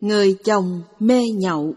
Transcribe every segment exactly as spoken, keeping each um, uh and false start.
Người chồng mê nhậu.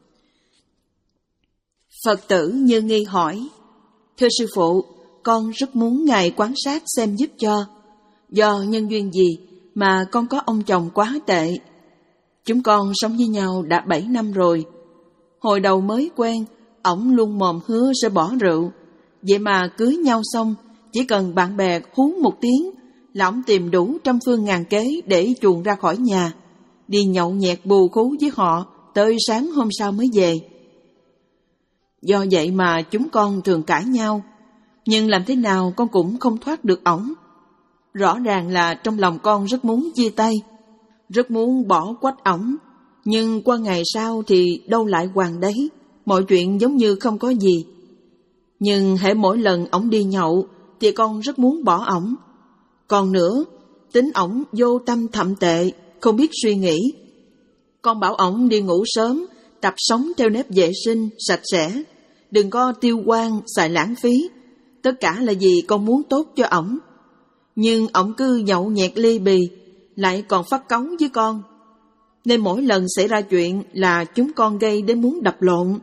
Phật tử Như Nghi hỏi: Thưa sư phụ, con rất muốn Ngài quan sát xem giúp cho. Do nhân duyên gì mà con có ông chồng quá tệ? Chúng con sống với nhau đã bảy năm rồi. Hồi đầu mới quen, ổng luôn mồm hứa sẽ bỏ rượu. Vậy mà cưới nhau xong, chỉ cần bạn bè hú một tiếng là ổng tìm đủ trăm phương ngàn kế để chuồn ra khỏi nhà, đi nhậu nhẹt bù khú với họ tới sáng hôm sau mới về. Do vậy mà chúng con thường cãi nhau, nhưng làm thế nào con cũng không thoát được ổng. Rõ ràng là trong lòng con rất muốn chia tay, rất muốn bỏ quách ổng, nhưng qua ngày sau thì đâu lại hoàng đấy, mọi chuyện giống như không có gì. Nhưng hễ mỗi lần ổng đi nhậu thì con rất muốn bỏ ổng. Còn nữa, tính ổng vô tâm thậm tệ, không biết suy nghĩ. Con bảo ổng đi ngủ sớm, tập sống theo nếp vệ sinh, sạch sẽ, đừng có tiêu hoang, xài lãng phí. Tất cả là vì con muốn tốt cho ổng. Nhưng ổng cứ nhậu nhẹt ly bì, lại còn phát cáu với con. Nên mỗi lần xảy ra chuyện là chúng con gây đến muốn đập lộn.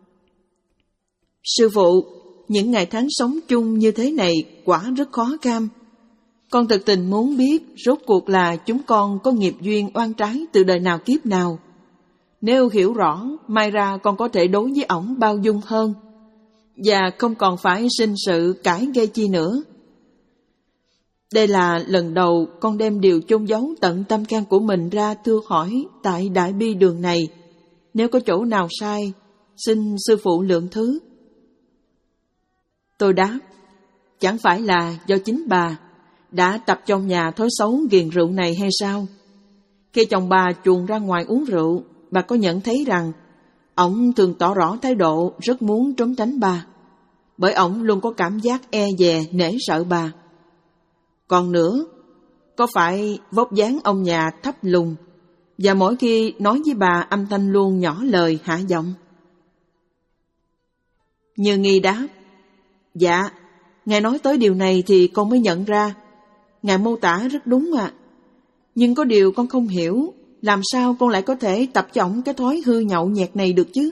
Sư phụ, những ngày tháng sống chung như thế này quả rất khó kham. Con thật tình muốn biết rốt cuộc là chúng con có nghiệp duyên oan trái từ đời nào kiếp nào. Nếu hiểu rõ, mai ra con có thể đối với ổng bao dung hơn, và không còn phải sinh sự cãi gây chi nữa. Đây là lần đầu con đem điều chôn giấu tận tâm can của mình ra thưa hỏi tại Đại Bi đường này. Nếu có chỗ nào sai, xin sư phụ lượng thứ. Tôi đáp: Chẳng phải là do chính bà đã tập trong nhà thói xấu ghiền rượu này hay sao? Khi chồng bà chuồn ra ngoài uống rượu, bà có nhận thấy rằng ổng thường tỏ rõ thái độ rất muốn trốn tránh bà, bởi ổng luôn có cảm giác e dè nể sợ bà. Còn nữa, có phải vóc dáng ông nhà thấp lùn, và mỗi khi nói với bà âm thanh luôn nhỏ lời hạ giọng? Như Nghi đáp: Dạ, Ngài nói tới điều này thì con mới nhận ra. Ngài mô tả rất đúng ạ. À. Nhưng có điều con không hiểu, làm sao con lại có thể tập cho ổng cái thói hư nhậu nhẹt này được chứ?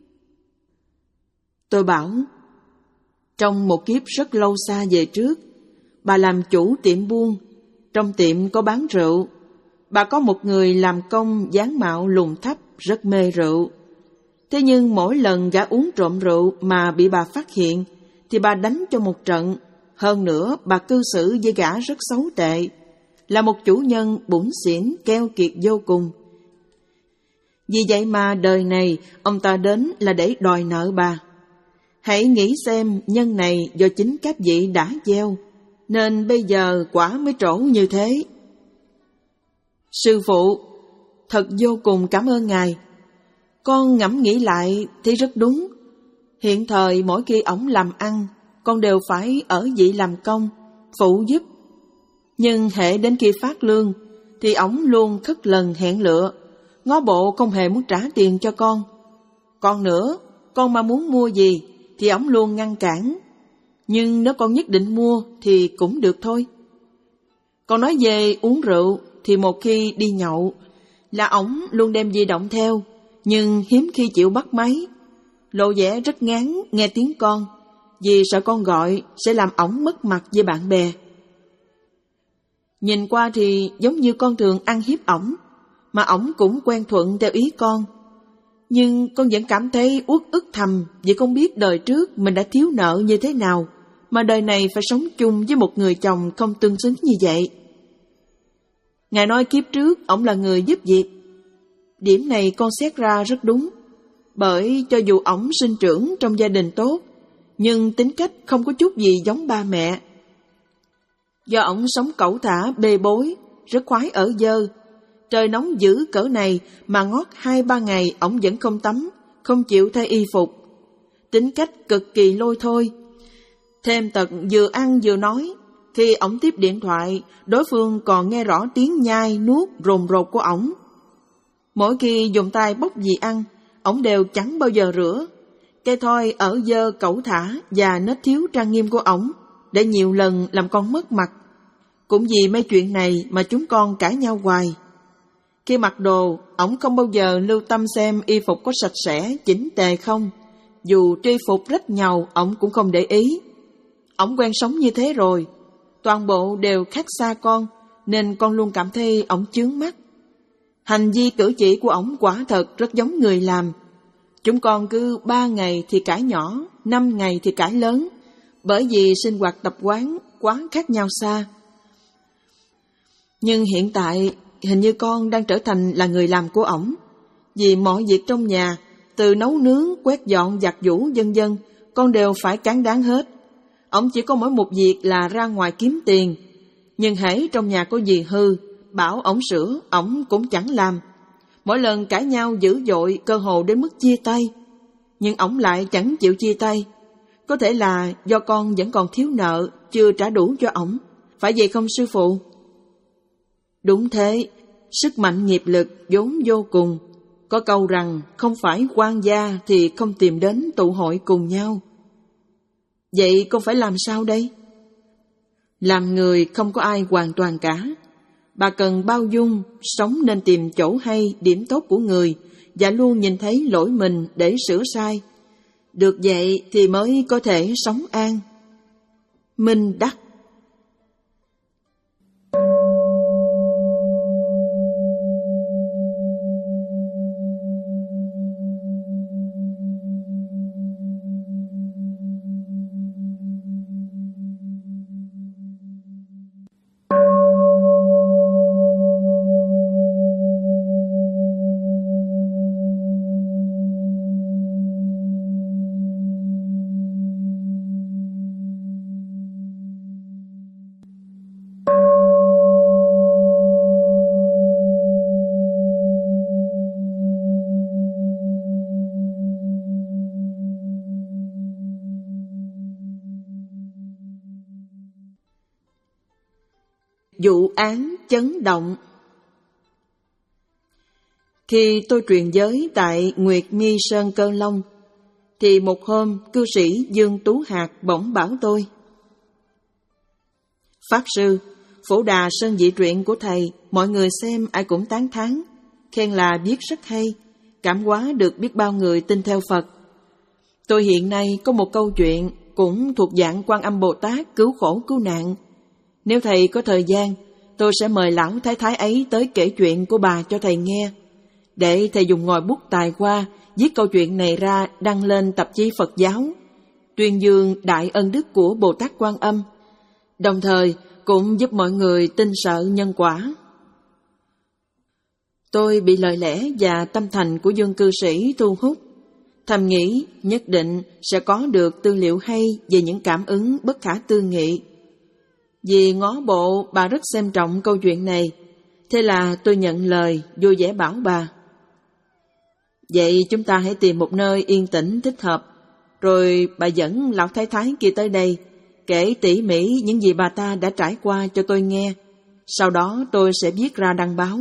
Tôi bảo: Trong một kiếp rất lâu xa về trước, bà làm chủ tiệm buôn. Trong tiệm có bán rượu. Bà có một người làm công dáng mạo lùn thấp, rất mê rượu. Thế nhưng mỗi lần gã uống trộm rượu mà bị bà phát hiện, thì bà đánh cho một trận. Hơn nữa, bà cư xử với gã rất xấu tệ, là một chủ nhân bủn xỉn, keo kiệt vô cùng. Vì vậy mà đời này ông ta đến là để đòi nợ bà. Hãy nghĩ xem, nhân này do chính các vị đã gieo, nên bây giờ quả mới trổ như thế. Sư phụ, thật vô cùng cảm ơn Ngài. Con ngẫm nghĩ lại thì rất đúng. Hiện thời mỗi khi ổng làm ăn, con đều phải ở vị làm công, phụ giúp. Nhưng hễ đến khi phát lương, thì ổng luôn khất lần hẹn lựa, ngó bộ không hề muốn trả tiền cho con. Còn nữa, con mà muốn mua gì, thì ổng luôn ngăn cản. Nhưng nếu con nhất định mua, thì cũng được thôi. Còn nói về uống rượu, thì một khi đi nhậu, là ổng luôn đem di động theo, nhưng hiếm khi chịu bắt máy. Lộ vẻ rất ngán nghe tiếng con, vì sợ con gọi sẽ làm ổng mất mặt với bạn bè. Nhìn qua thì giống như con thường ăn hiếp ổng, mà ổng cũng quen thuận theo ý con. Nhưng con vẫn cảm thấy uất ức thầm, vì không biết đời trước mình đã thiếu nợ như thế nào, mà đời này phải sống chung với một người chồng không tương xứng như vậy. Ngài nói kiếp trước ổng là người giúp việc. Điểm này con xét ra rất đúng, bởi cho dù ổng sinh trưởng trong gia đình tốt, nhưng tính cách không có chút gì giống ba mẹ. Do ổng sống cẩu thả bê bối, rất khoái ở dơ. Trời nóng dữ cỡ này mà ngót hai ba ngày ổng vẫn không tắm, không chịu thay y phục. Tính cách cực kỳ lôi thôi. Thêm tật vừa ăn vừa nói. Khi ổng tiếp điện thoại, đối phương còn nghe rõ tiếng nhai, nuốt, rồn rột của ổng. Mỗi khi dùng tay bốc gì ăn, ổng đều chẳng bao giờ rửa. Cây thoi ở dơ cẩu thả và nết thiếu trang nghiêm của ổng, để nhiều lần làm con mất mặt. Cũng vì mấy chuyện này mà chúng con cãi nhau hoài. Khi mặc đồ, ổng không bao giờ lưu tâm xem y phục có sạch sẽ, chỉnh tề không. Dù tri phục rách nhàu, ổng cũng không để ý. Ổng quen sống như thế rồi. Toàn bộ đều khác xa con, nên con luôn cảm thấy ổng chướng mắt. Hành vi cử chỉ của ổng quả thật rất giống người làm. Chúng con cứ ba ngày thì cãi nhỏ, năm ngày thì cãi lớn, bởi vì sinh hoạt tập quán quá khác nhau xa. Nhưng hiện tại, hình như con đang trở thành là người làm của ổng. Vì mọi việc trong nhà, từ nấu nướng, quét dọn, giặt giũ, vân vân, con đều phải cán đáng hết. Ổng chỉ có mỗi một việc là ra ngoài kiếm tiền. Nhưng hễ trong nhà có gì hư, bảo ổng sửa, ổng cũng chẳng làm. Mỗi lần cãi nhau dữ dội, cơ hồ đến mức chia tay. Nhưng ổng lại chẳng chịu chia tay. Có thể là do con vẫn còn thiếu nợ, chưa trả đủ cho ổng. Phải vậy không sư phụ? Đúng thế, sức mạnh nghiệp lực vốn vô cùng. Có câu rằng không phải quan gia thì không tìm đến tụ hội cùng nhau. Vậy con phải làm sao đây? Làm người không có ai hoàn toàn cả. Bà cần bao dung, sống nên tìm chỗ hay, điểm tốt của người và luôn nhìn thấy lỗi mình để sửa sai. Được vậy thì mới có thể sống an. Minh Đắc. Vụ án chấn động. Khi tôi truyền giới tại Nguyệt Nghi Sơn Cơ Long, thì một hôm cư sĩ Dương Tú Hạt bỗng bảo tôi: Pháp sư, Phổ Đà Sơn Dị Truyện của thầy, mọi người xem ai cũng tán thán, khen là viết rất hay, cảm hóa được biết bao người tin theo Phật. Tôi hiện nay có một câu chuyện cũng thuộc dạng Quan Âm Bồ Tát cứu khổ cứu nạn. Nếu thầy có thời gian, tôi sẽ mời lão thái thái ấy tới kể chuyện của bà cho thầy nghe, để thầy dùng ngòi bút tài hoa viết câu chuyện này ra đăng lên tạp chí Phật giáo, tuyên dương đại ân đức của Bồ Tát Quan Âm, đồng thời cũng giúp mọi người tin sợ nhân quả. Tôi bị lời lẽ và tâm thành của Dương cư sĩ thu hút, thầm nghĩ nhất định sẽ có được tư liệu hay về những cảm ứng bất khả tư nghị. Vì ngó bộ bà rất xem trọng câu chuyện này, thế là tôi nhận lời vui vẻ bảo bà: Vậy chúng ta hãy tìm một nơi yên tĩnh thích hợp, rồi bà dẫn lão thái thái kia tới đây, kể tỉ mỉ những gì bà ta đã trải qua cho tôi nghe. Sau đó tôi sẽ viết ra đăng báo.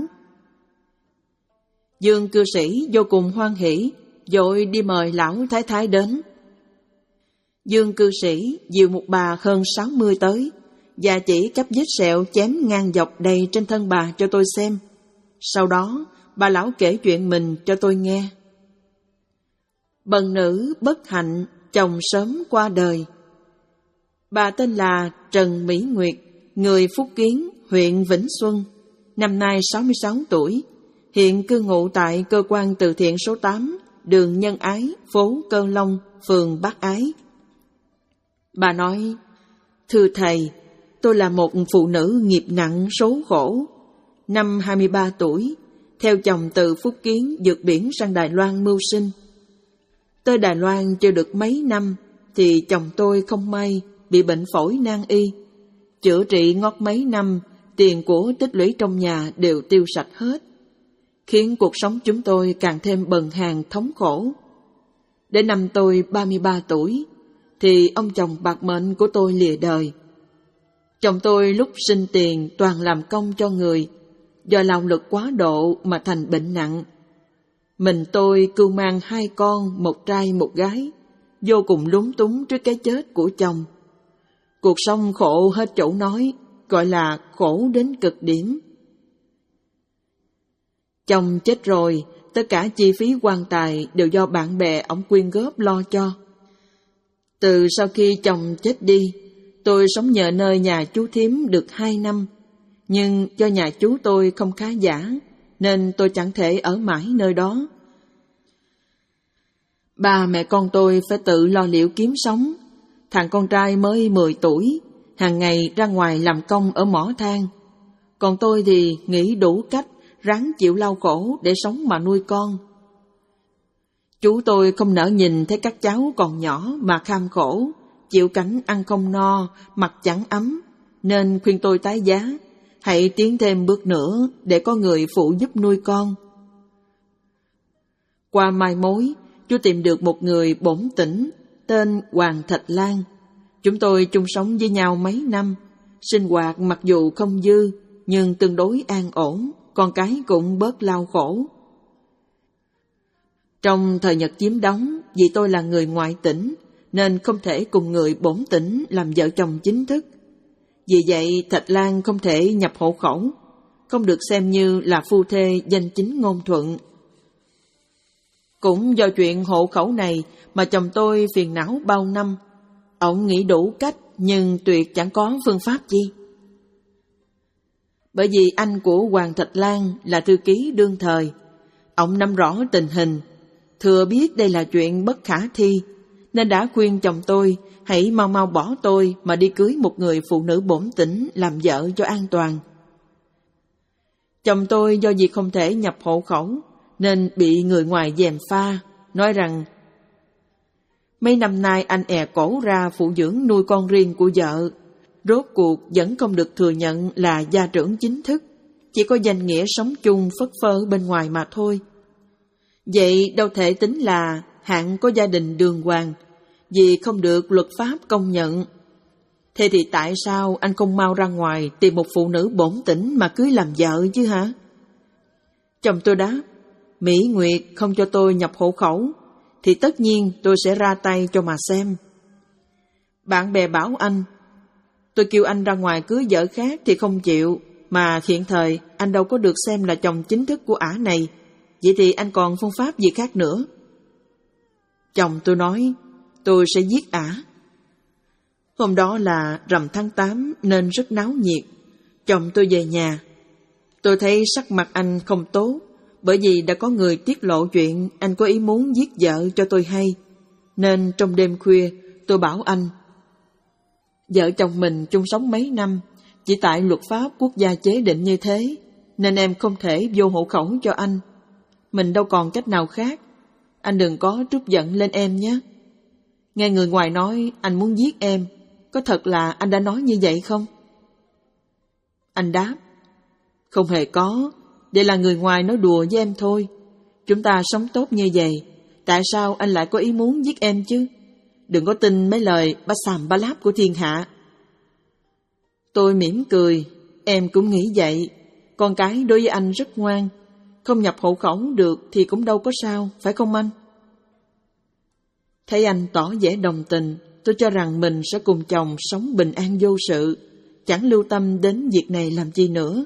Dương cư sĩ vô cùng hoan hỉ, vội đi mời lão thái thái đến. Dương cư sĩ dìu một bà hơn sáu mươi tới, và chỉ cấp vết sẹo chém ngang dọc đầy trên thân bà cho tôi xem. Sau đó, bà lão kể chuyện mình cho tôi nghe. Bần nữ bất hạnh, chồng sớm qua đời. Bà tên là Trần Mỹ Nguyệt, người Phúc Kiến, huyện Vĩnh Xuân, năm nay sáu mươi sáu tuổi, hiện cư ngụ tại cơ quan từ thiện số tám, đường Nhân Ái, phố Cơ Long, phường Bác Ái. Bà nói: Thưa thầy, tôi là một phụ nữ nghiệp nặng số khổ. Năm hai mươi ba tuổi, theo chồng từ Phúc Kiến vượt biển sang Đài Loan mưu sinh. Tới Đài Loan chưa được mấy năm, thì chồng tôi không may bị bệnh phổi nan y. Chữa trị ngót mấy năm, tiền của tích lũy trong nhà đều tiêu sạch hết, khiến cuộc sống chúng tôi càng thêm bần hàn thống khổ. Đến năm tôi ba mươi ba tuổi, thì ông chồng bạc mệnh của tôi lìa đời. Chồng tôi lúc sinh tiền toàn làm công cho người, do lao lực quá độ mà thành bệnh nặng. Mình tôi cưu mang hai con, một trai một gái, vô cùng lúng túng trước cái chết của chồng. Cuộc sống khổ hết chỗ nói, gọi là khổ đến cực điểm. Chồng chết rồi, tất cả chi phí quan tài đều do bạn bè ông quyên góp lo cho. Từ sau khi chồng chết đi, tôi sống nhờ nơi nhà chú thím được hai năm. Nhưng do nhà chú tôi không khá giả, nên tôi chẳng thể ở mãi nơi đó. Ba mẹ con tôi phải tự lo liệu kiếm sống. Thằng con trai mới mười tuổi, hàng ngày ra ngoài làm công ở mỏ than. Còn tôi thì nghĩ đủ cách, ráng chịu đau khổ để sống mà nuôi con. Chú tôi không nỡ nhìn thấy các cháu còn nhỏ mà kham khổ, chịu cảnh ăn không no, mặc chẳng ấm, nên khuyên tôi tái giá, hãy tiến thêm bước nữa để có người phụ giúp nuôi con. Qua mai mối, chú tìm được một người bổn tỉnh, tên Hoàng Thạch Lan. Chúng tôi chung sống với nhau mấy năm, sinh hoạt mặc dù không dư, nhưng tương đối an ổn, con cái cũng bớt lao khổ. Trong thời Nhật chiếm đóng, vì tôi là người ngoại tỉnh, nên không thể cùng người bổn tỉnh làm vợ chồng chính thức. Vì vậy, Thạch Lan không thể nhập hộ khẩu, không được xem như là phu thê danh chính ngôn thuận. Cũng do chuyện hộ khẩu này mà chồng tôi phiền não bao năm. Ông nghĩ đủ cách nhưng tuyệt chẳng có phương pháp chi. Bởi vì anh của Hoàng Thạch Lan là thư ký đương thời, ông nắm rõ tình hình, thừa biết đây là chuyện bất khả thi, nên đã khuyên chồng tôi hãy mau mau bỏ tôi mà đi cưới một người phụ nữ bổn tỉnh làm vợ cho an toàn. Chồng tôi do vì không thể nhập hộ khẩu nên bị người ngoài gièm pha, nói rằng mấy năm nay anh è cổ ra phụ dưỡng nuôi con riêng của vợ, rốt cuộc vẫn không được thừa nhận là gia trưởng chính thức, chỉ có danh nghĩa sống chung phất phơ bên ngoài mà thôi. Vậy đâu thể tính là hạng có gia đình đàng hoàng, vì không được luật pháp công nhận. Thế thì tại sao anh không mau ra ngoài tìm một phụ nữ bổn tỉnh mà cưới làm vợ chứ hả? Chồng tôi đáp, Mỹ Nguyệt không cho tôi nhập hộ khẩu, thì tất nhiên tôi sẽ ra tay cho mà xem. Bạn bè bảo anh, tôi kêu anh ra ngoài cưới vợ khác thì không chịu, mà hiện thời anh đâu có được xem là chồng chính thức của ả này, vậy thì anh còn phương pháp gì khác nữa? Chồng tôi nói, tôi sẽ giết ả. Hôm đó là rằm tháng tám nên rất náo nhiệt. Chồng tôi về nhà. Tôi thấy sắc mặt anh không tốt, bởi vì đã có người tiết lộ chuyện anh có ý muốn giết vợ cho tôi hay. Nên trong đêm khuya tôi bảo anh, vợ chồng mình chung sống mấy năm, chỉ tại luật pháp quốc gia chế định như thế, nên em không thể vô hộ khẩu cho anh. Mình đâu còn cách nào khác. Anh đừng có trút giận lên em nhé. Nghe người ngoài nói anh muốn giết em, có thật là anh đã nói như vậy không? Anh đáp, không hề có, đây là người ngoài nói đùa với em thôi. Chúng ta sống tốt như vậy, tại sao anh lại có ý muốn giết em chứ? Đừng có tin mấy lời ba xàm ba láp của thiên hạ. Tôi mỉm cười, em cũng nghĩ vậy. Con cái đối với anh rất ngoan, không nhập hộ khẩu được thì cũng đâu có sao, phải không anh? Thấy anh tỏ vẻ đồng tình, tôi cho rằng mình sẽ cùng chồng sống bình an vô sự, chẳng lưu tâm đến việc này làm chi nữa.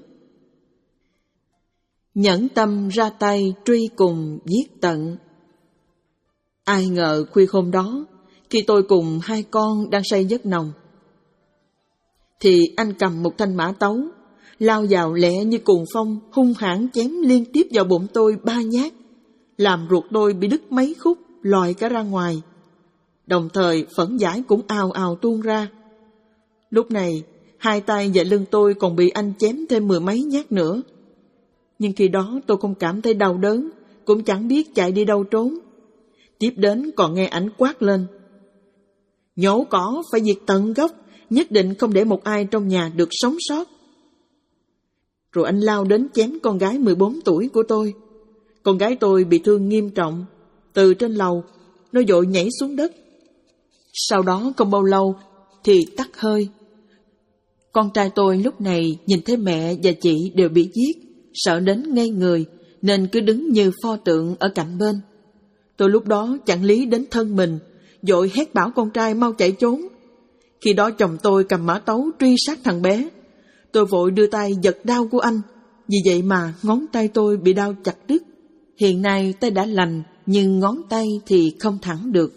Nhẫn tâm ra tay truy cùng giết tận. Ai ngờ khuya hôm đó, khi tôi cùng hai con đang say giấc nồng, thì anh cầm một thanh mã tấu, lao vào lẹ như cuồng phong, hung hãn chém liên tiếp vào bụng tôi ba nhát, làm ruột tôi bị đứt mấy khúc, lòi cả ra ngoài. Đồng thời phẫn dãi cũng ào ào tuôn ra. Lúc này, hai tay và lưng tôi còn bị anh chém thêm mười mấy nhát nữa. Nhưng khi đó tôi không cảm thấy đau đớn, cũng chẳng biết chạy đi đâu trốn. Tiếp đến còn nghe ảnh quát lên, nhổ cỏ phải diệt tận gốc, nhất định không để một ai trong nhà được sống sót. Rồi anh lao đến chém con gái mười bốn tuổi của tôi. Con gái tôi bị thương nghiêm trọng, từ trên lầu, nó vội nhảy xuống đất. Sau đó không bao lâu thì tắt hơi. Con trai tôi lúc này nhìn thấy mẹ và chị đều bị giết, sợ đến ngây người, nên cứ đứng như pho tượng ở cạnh bên. Tôi lúc đó chẳng lý đến thân mình, vội hét bảo con trai mau chạy trốn. Khi đó chồng tôi cầm mã tấu truy sát thằng bé. Tôi vội đưa tay giật đao của anh, Vì vậy mà ngón tay tôi bị đau chặt đứt. Hiện nay tay đã lành, nhưng ngón tay thì không thẳng được.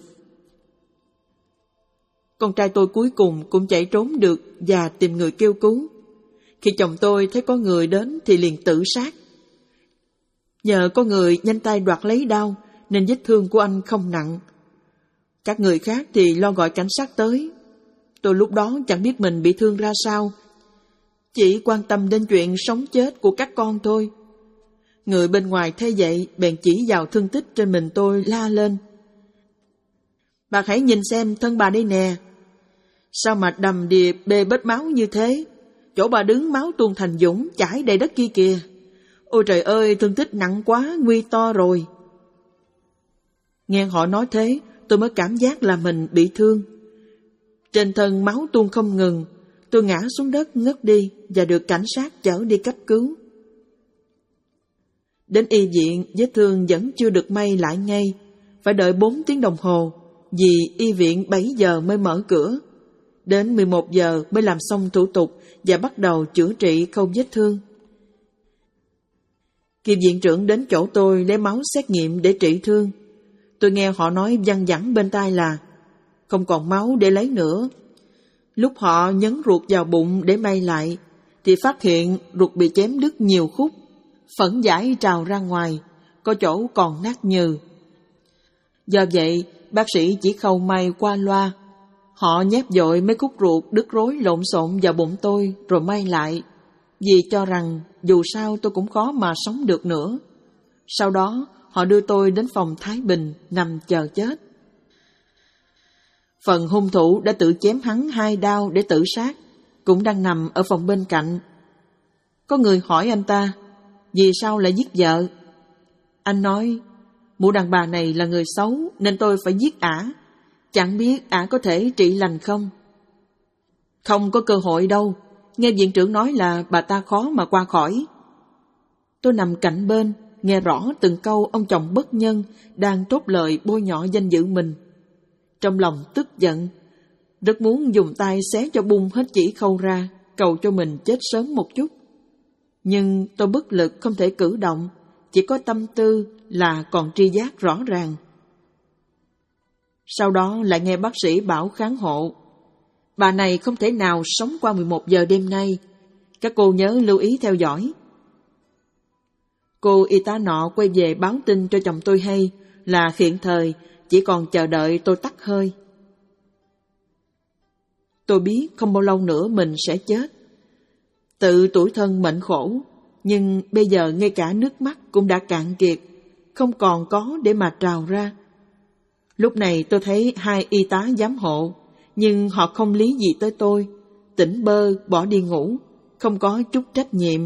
Con trai tôi cuối cùng cũng chạy trốn được và tìm người kêu cứu. Khi chồng tôi thấy có người đến thì liền tự sát. Nhờ có người nhanh tay đoạt lấy đao nên vết thương của anh không nặng. Các người khác thì lo gọi cảnh sát tới. Tôi lúc đó chẳng biết mình bị thương ra sao, chỉ quan tâm đến chuyện sống chết của các con thôi. Người bên ngoài thấy vậy bèn chỉ vào thương tích trên mình tôi la lên: "Bà hãy nhìn xem thân bà đây nè. Sao mà đầm đìa bê bết máu như thế? Chỗ bà đứng máu tuôn thành dũng chảy đầy đất kia kìa. Ôi trời ơi, thương tích nặng quá, nguy to rồi." Nghe họ nói thế, tôi mới cảm giác là mình bị thương. Trên thân máu tuôn không ngừng, tôi ngã xuống đất ngất đi và được cảnh sát chở đi cấp cứu. Đến y viện, vết thương vẫn chưa được may lại ngay, phải đợi bốn tiếng đồng hồ, vì y viện bảy giờ mới mở cửa. Đến mười một giờ mới làm xong thủ tục và bắt đầu chữa trị khâu vết thương. Khi viện trưởng đến chỗ tôi lấy máu xét nghiệm để trị thương, tôi nghe họ nói văng vẳng bên tai là không còn máu để lấy nữa. Lúc họ nhấn ruột vào bụng để may lại, thì phát hiện ruột bị chém đứt nhiều khúc, phẫn giải trào ra ngoài, có chỗ còn nát nhừ. Do vậy, bác sĩ chỉ khâu may qua loa. Họ nhét vội mấy khúc ruột đứt rối lộn xộn vào bụng tôi rồi may lại, vì cho rằng dù sao tôi cũng khó mà sống được nữa. Sau đó, họ đưa tôi đến phòng Thái Bình nằm chờ chết. Phần hung thủ đã tự chém hắn hai đao để tự sát, cũng đang nằm ở phòng bên cạnh. Có người hỏi anh ta, vì sao lại giết vợ? Anh nói, mụ đàn bà này là người xấu nên tôi phải giết ả. Chẳng biết ả có thể trị lành không? Không có cơ hội đâu, nghe viện trưởng nói là bà ta khó mà qua khỏi. Tôi nằm cạnh bên, nghe rõ từng câu ông chồng bất nhân đang trốt lời bôi nhọ danh dự mình. Trong lòng tức giận, rất muốn dùng tay xé cho bung hết chỉ khâu ra, cầu cho mình chết sớm một chút. Nhưng tôi bất lực không thể cử động, chỉ có tâm tư là còn tri giác rõ ràng. Sau đó lại nghe bác sĩ bảo kháng hộ, bà này không thể nào sống qua mười một giờ đêm nay, các cô nhớ lưu ý theo dõi. Cô y tá nọ quay về báo tin cho chồng tôi hay là hiện thời chỉ còn chờ đợi tôi tắt hơi. Tôi biết không bao lâu nữa mình sẽ chết. Tự tủi thân mệnh khổ, nhưng bây giờ ngay cả nước mắt cũng đã cạn kiệt, không còn có để mà trào ra. Lúc này tôi thấy hai y tá giám hộ, nhưng họ không lý gì tới tôi, tỉnh bơ bỏ đi ngủ, không có chút trách nhiệm.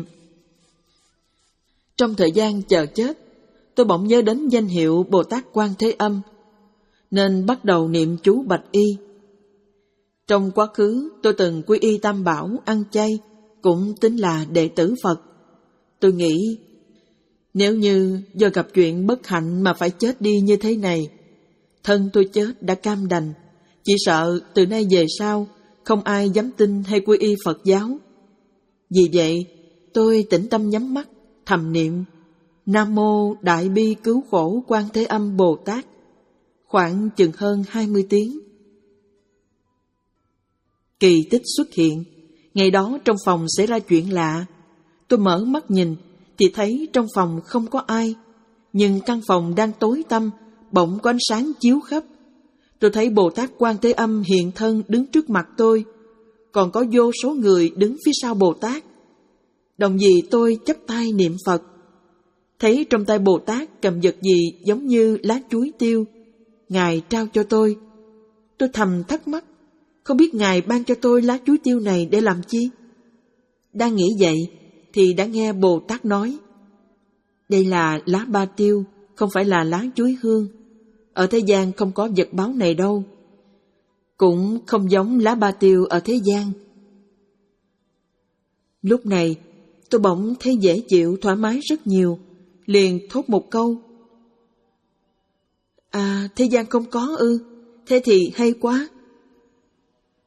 Trong thời gian chờ chết, tôi bỗng nhớ đến danh hiệu Bồ Tát Quan Thế Âm, nên bắt đầu niệm chú bạch y. Trong quá khứ, tôi từng quy y Tam Bảo, ăn chay, cũng tính là đệ tử Phật. Tôi nghĩ, nếu như do gặp chuyện bất hạnh mà phải chết đi như thế này, thân tôi chết đã cam đành, chỉ sợ từ nay về sau không ai dám tin hay quy y Phật giáo. Vì vậy, tôi tĩnh tâm nhắm mắt, thầm niệm Nam Mô Đại Bi Cứu Khổ Quan Thế Âm Bồ Tát, khoảng chừng hơn hai mươi tiếng. Kỳ tích xuất hiện. Ngày đó trong phòng xảy ra chuyện lạ. Tôi mở mắt nhìn thì thấy trong phòng không có ai, nhưng căn phòng đang tối tăm, bỗng có ánh sáng chiếu khắp. Tôi thấy Bồ Tát Quan Thế Âm hiện thân đứng trước mặt tôi, còn có vô số người đứng phía sau Bồ Tát. Đồng gì tôi chắp tay niệm Phật, thấy trong tay Bồ Tát cầm vật gì giống như lá chuối tiêu, Ngài trao cho tôi. Tôi thầm thắc mắc, không biết Ngài ban cho tôi lá chuối tiêu này để làm chi? Đang nghĩ vậy thì đã nghe Bồ Tát nói, đây là lá ba tiêu, không phải là lá chuối hương. Ở thế gian không có vật báu này đâu, cũng không giống lá ba tiêu ở thế gian. Lúc này tôi bỗng thấy dễ chịu, thoải mái rất nhiều, liền thốt một câu, à, thế gian không có ư? Thế thì hay quá.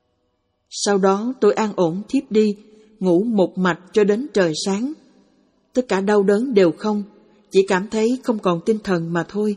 Sau đó tôi an ổn thiếp đi, ngủ một mạch cho đến trời sáng. tất cả đau đớn đều không, chỉ cảm thấy không còn tinh thần mà thôi.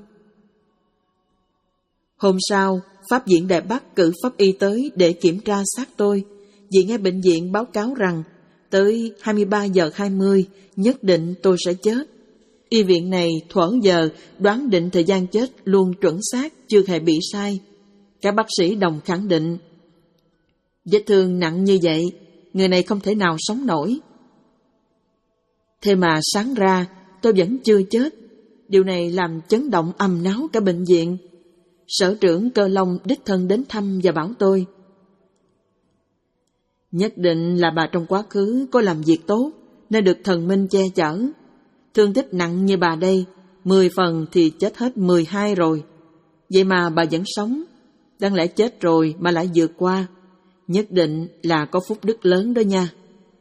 Hôm sau, Pháp viện Đài Bắc cử pháp y tới để kiểm tra xác tôi, vì nghe bệnh viện báo cáo rằng tới hai mươi ba giờ hai mươi nhất định tôi sẽ chết. Y viện này thuở giờ đoán định thời gian chết luôn chuẩn xác, chưa hề bị sai. Các bác sĩ đồng khẳng định, vết thương nặng như vậy, người này không thể nào sống nổi. Thế mà sáng ra, tôi vẫn chưa chết. Điều này làm chấn động ầm náo cả bệnh viện. Sở trưởng Cơ Long đích thân đến thăm và bảo tôi, nhất định là bà trong quá khứ có làm việc tốt, nên được thần minh che chở. Thương tích nặng như bà đây, mười phần thì chết hết mười hai rồi. Vậy mà bà vẫn sống, đáng lẽ chết rồi mà lại vượt qua. Nhất định là có phúc đức lớn đó nha.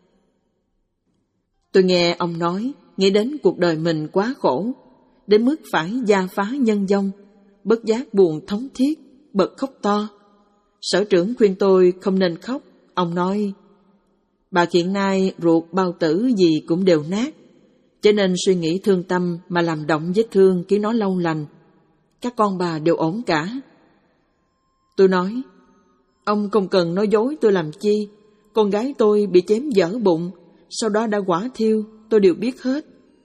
Tôi nghe ông nói, nghĩ đến cuộc đời mình quá khổ, đến mức phải gia phá nhân vong, bất giác buồn thống thiết, bật khóc to. Sở trưởng khuyên tôi không nên khóc. Ông nói, bà hiện nay ruột bao tử gì cũng đều nát, cho nên suy nghĩ thương tâm mà làm động vết thương khiến nó lâu lành. Các con bà đều ổn cả. Tôi nói, ông không cần nói dối tôi làm chi. Con gái tôi bị chém dở bụng, sau đó đã hỏa thiêu, tôi đều biết hết.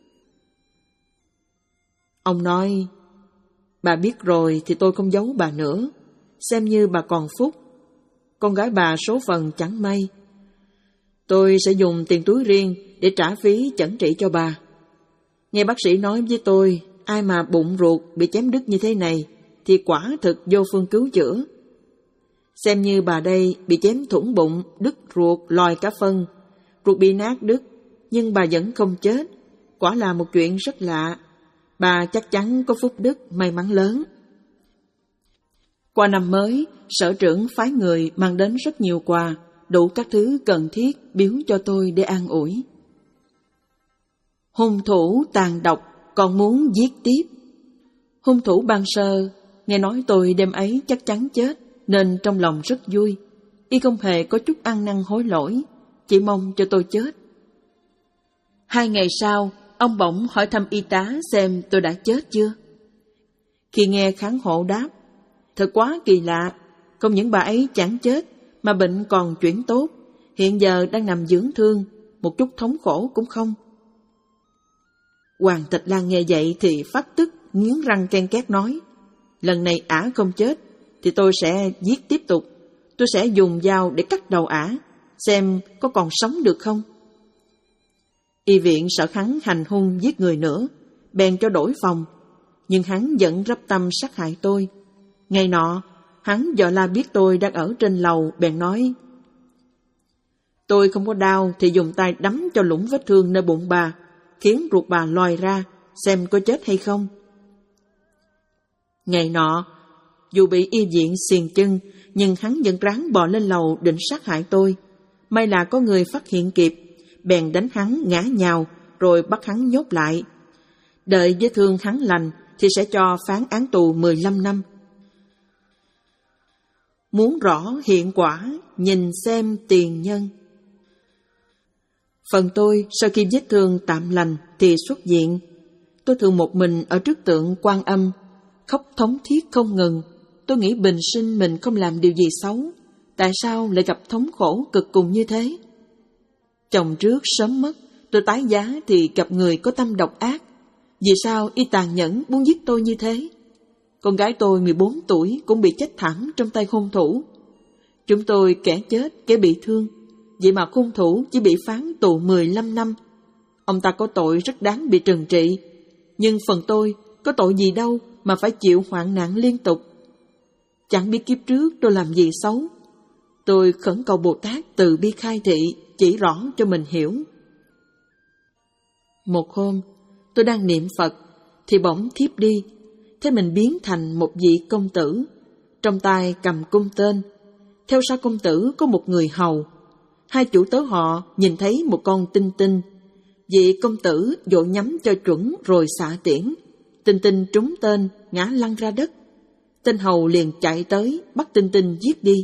Ông nói, bà biết rồi thì tôi không giấu bà nữa, xem như bà còn phúc. Con gái bà số phận chẳng may. Tôi sẽ dùng tiền túi riêng để trả phí chẩn trị cho bà. Nghe bác sĩ nói với tôi, ai mà bụng ruột bị chém đứt như thế này thì quả thực vô phương cứu chữa. Xem như bà đây bị chém thủng bụng, đứt ruột, lòi cả phân, ruột bị nát đứt, nhưng bà vẫn không chết. Quả là một chuyện rất lạ. Bà chắc chắn có phúc đức, may mắn lớn. Qua năm mới, sở trưởng phái người mang đến rất nhiều quà, đủ các thứ cần thiết biếu cho tôi để an ủi. Hung thủ tàn độc còn muốn giết tiếp. Hung thủ ban sơ nghe nói tôi đêm ấy chắc chắn chết, nên trong lòng rất vui. Y không hề có chút ăn năn hối lỗi, chỉ mong cho tôi chết. Hai ngày sau, ông bỗng hỏi thăm y tá xem tôi đã chết chưa. Khi nghe kháng hộ đáp, thật quá kỳ lạ, không những bà ấy chẳng chết mà bệnh còn chuyển tốt, hiện giờ đang nằm dưỡng thương, một chút thống khổ cũng không. Hoàng Tịch Lan nghe vậy thì phát tức, nghiến răng ken két nói, lần này ả không chết thì tôi sẽ giết tiếp tục. Tôi sẽ dùng dao để cắt đầu ả, xem có còn sống được không. Y viện sợ hắn hành hung giết người nữa, bèn cho đổi phòng, nhưng hắn vẫn rắp tâm sát hại tôi. Ngày nọ, hắn dò la biết tôi đang ở trên lầu, bèn nói, tôi không có đau thì dùng tay đấm cho lũng vết thương nơi bụng bà, khiến ruột bà lòi ra, xem có chết hay không. Ngày nọ, dù bị y viện xiềng chân, nhưng hắn vẫn ráng bò lên lầu định sát hại tôi. May là có người phát hiện kịp, bèn đánh hắn ngã nhào, rồi bắt hắn nhốt lại. Đợi vết thương hắn lành thì sẽ cho phán án tù mười lăm năm. Muốn rõ hiện quả, nhìn xem tiền nhân. Phần tôi, sau khi vết thương tạm lành thì xuất viện. Tôi thường một mình ở trước tượng Quan Âm, khóc thống thiết không ngừng. Tôi nghĩ bình sinh mình không làm điều gì xấu, tại sao lại gặp thống khổ cực cùng như thế? Chồng trước sớm mất, tôi tái giá thì gặp người có tâm độc ác. Vì sao y tàn nhẫn muốn giết tôi như thế? Con gái tôi mười bốn tuổi cũng bị chết thảm trong tay hung thủ. Chúng tôi kẻ chết, kẻ bị thương, vậy mà hung thủ chỉ bị phán tù mười lăm năm. Ông ta có tội rất đáng bị trừng trị, nhưng phần tôi có tội gì đâu mà phải chịu hoạn nạn liên tục. Chẳng biết kiếp trước tôi làm gì xấu. Tôi khẩn cầu Bồ Tát từ bi khai thị, chỉ rõ cho mình hiểu. Một hôm, tôi đang niệm Phật, thì bỗng thiếp đi. Thế mình biến thành một vị công tử, trong tay cầm cung tên. Theo sau công tử có một người hầu. Hai chủ tớ họ nhìn thấy một con tinh tinh. Vị công tử vội nhắm cho chuẩn rồi xạ tiễn. Tinh tinh trúng tên, ngã lăn ra đất. Tên hầu liền chạy tới, bắt tinh tinh giết đi.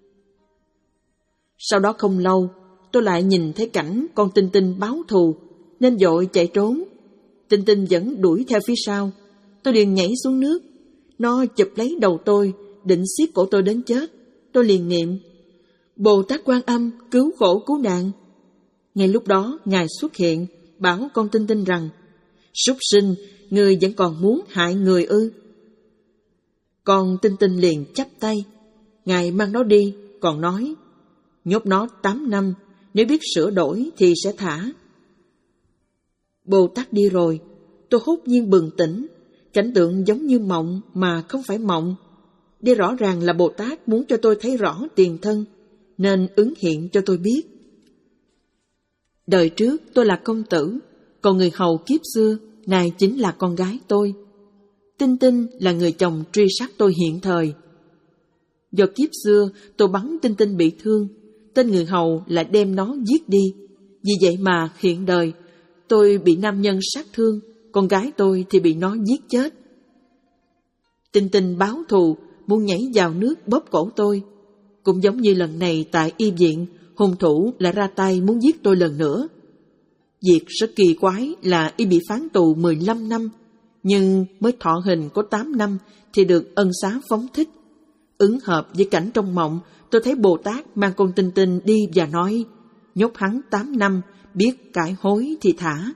Sau đó không lâu, tôi lại nhìn thấy cảnh con tinh tinh báo thù. nên vội chạy trốn. Tinh Tinh vẫn đuổi theo phía sau. Tôi liền nhảy xuống nước. Nó chụp lấy đầu tôi, định siết cổ tôi đến chết. Tôi liền niệm: Bồ Tát Quan Âm cứu khổ cứu nạn. Ngay lúc đó Ngài xuất hiện, bảo con Tinh Tinh rằng: Súc sinh, ngươi vẫn còn muốn hại người ư? Con Tinh Tinh liền chắp tay. Ngài mang nó đi, còn nói: Nhốt nó tám năm, nếu biết sửa đổi thì sẽ thả. Bồ Tát đi rồi, tôi hốt nhiên bừng tỉnh. Cảnh tượng giống như mộng mà không phải mộng. Đây rõ ràng là Bồ Tát muốn cho tôi thấy rõ tiền thân, nên ứng hiện cho tôi biết. Đời trước tôi là công tử, còn người hầu kiếp xưa này chính là con gái tôi. Tinh Tinh là người chồng truy sát tôi hiện thời. Do kiếp xưa tôi bắn Tinh Tinh bị thương, tên người hầu lại đem nó giết đi. Vì vậy mà hiện đời tôi bị nam nhân sát thương, con gái tôi thì bị nó giết chết. Tinh Tinh báo thù, muốn nhảy vào nước bóp cổ tôi. Cũng giống như lần này tại y viện, hung thủ lại ra tay muốn giết tôi lần nữa. Việc rất kỳ quái là y bị phán tù mười lăm năm, nhưng mới thọ hình có tám năm thì được ân xá phóng thích. Ứng hợp với cảnh trong mộng, tôi thấy Bồ Tát mang con Tinh Tinh đi và nói: Nhốt hắn tám năm, biết cải hối thì thả.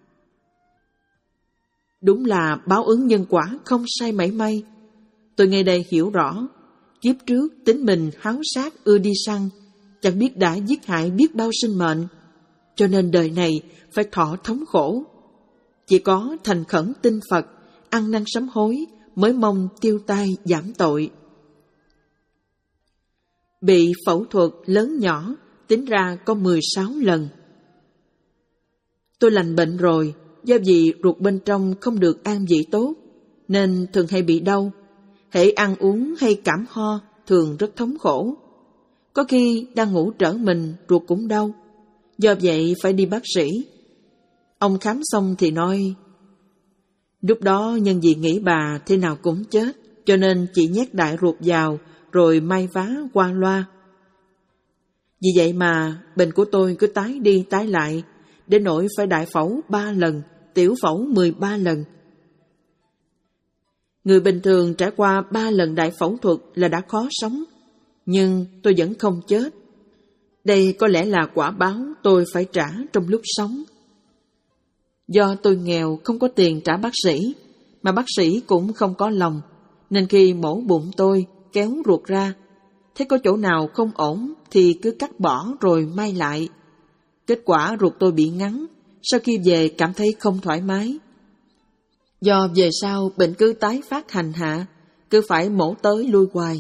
Đúng là báo ứng nhân quả không sai mảy may. Tôi ngay đây hiểu rõ, kiếp trước tính mình háo sát ưa đi săn, chẳng biết đã giết hại biết bao sinh mệnh, cho nên đời này phải thọ thống khổ. Chỉ có thành khẩn tin Phật, ăn năn sám hối mới mong tiêu tai giảm tội. Bị phẫu thuật lớn nhỏ tính ra có mười sáu lần. Tôi lành bệnh rồi, do vì ruột bên trong không được an vị tốt, nên thường hay bị đau. Hễ ăn uống hay cảm ho, thường rất thống khổ. Có khi đang ngủ trở mình, ruột cũng đau. Do vậy phải đi bác sĩ. Ông khám xong thì nói: Lúc đó nhân vì nghĩ bà thế nào cũng chết, cho nên chỉ nhét đại ruột vào, rồi may vá qua loa. Vì vậy mà bệnh của tôi cứ tái đi tái lại, đến nỗi phải đại phẫu ba lần, tiểu phẫu mười ba lần. Người bình thường trải qua ba lần đại phẫu thuật là đã khó sống, nhưng tôi vẫn không chết. Đây có lẽ là quả báo tôi phải trả trong lúc sống. Do tôi nghèo không có tiền trả bác sĩ, mà bác sĩ cũng không có lòng, nên khi mổ bụng tôi, kéo ruột ra, thấy có chỗ nào không ổn thì cứ cắt bỏ rồi may lại. Kết quả ruột tôi bị ngắn, sau khi về cảm thấy không thoải mái. Do về sau bệnh cứ tái phát hành hạ, cứ phải mổ tới lui hoài.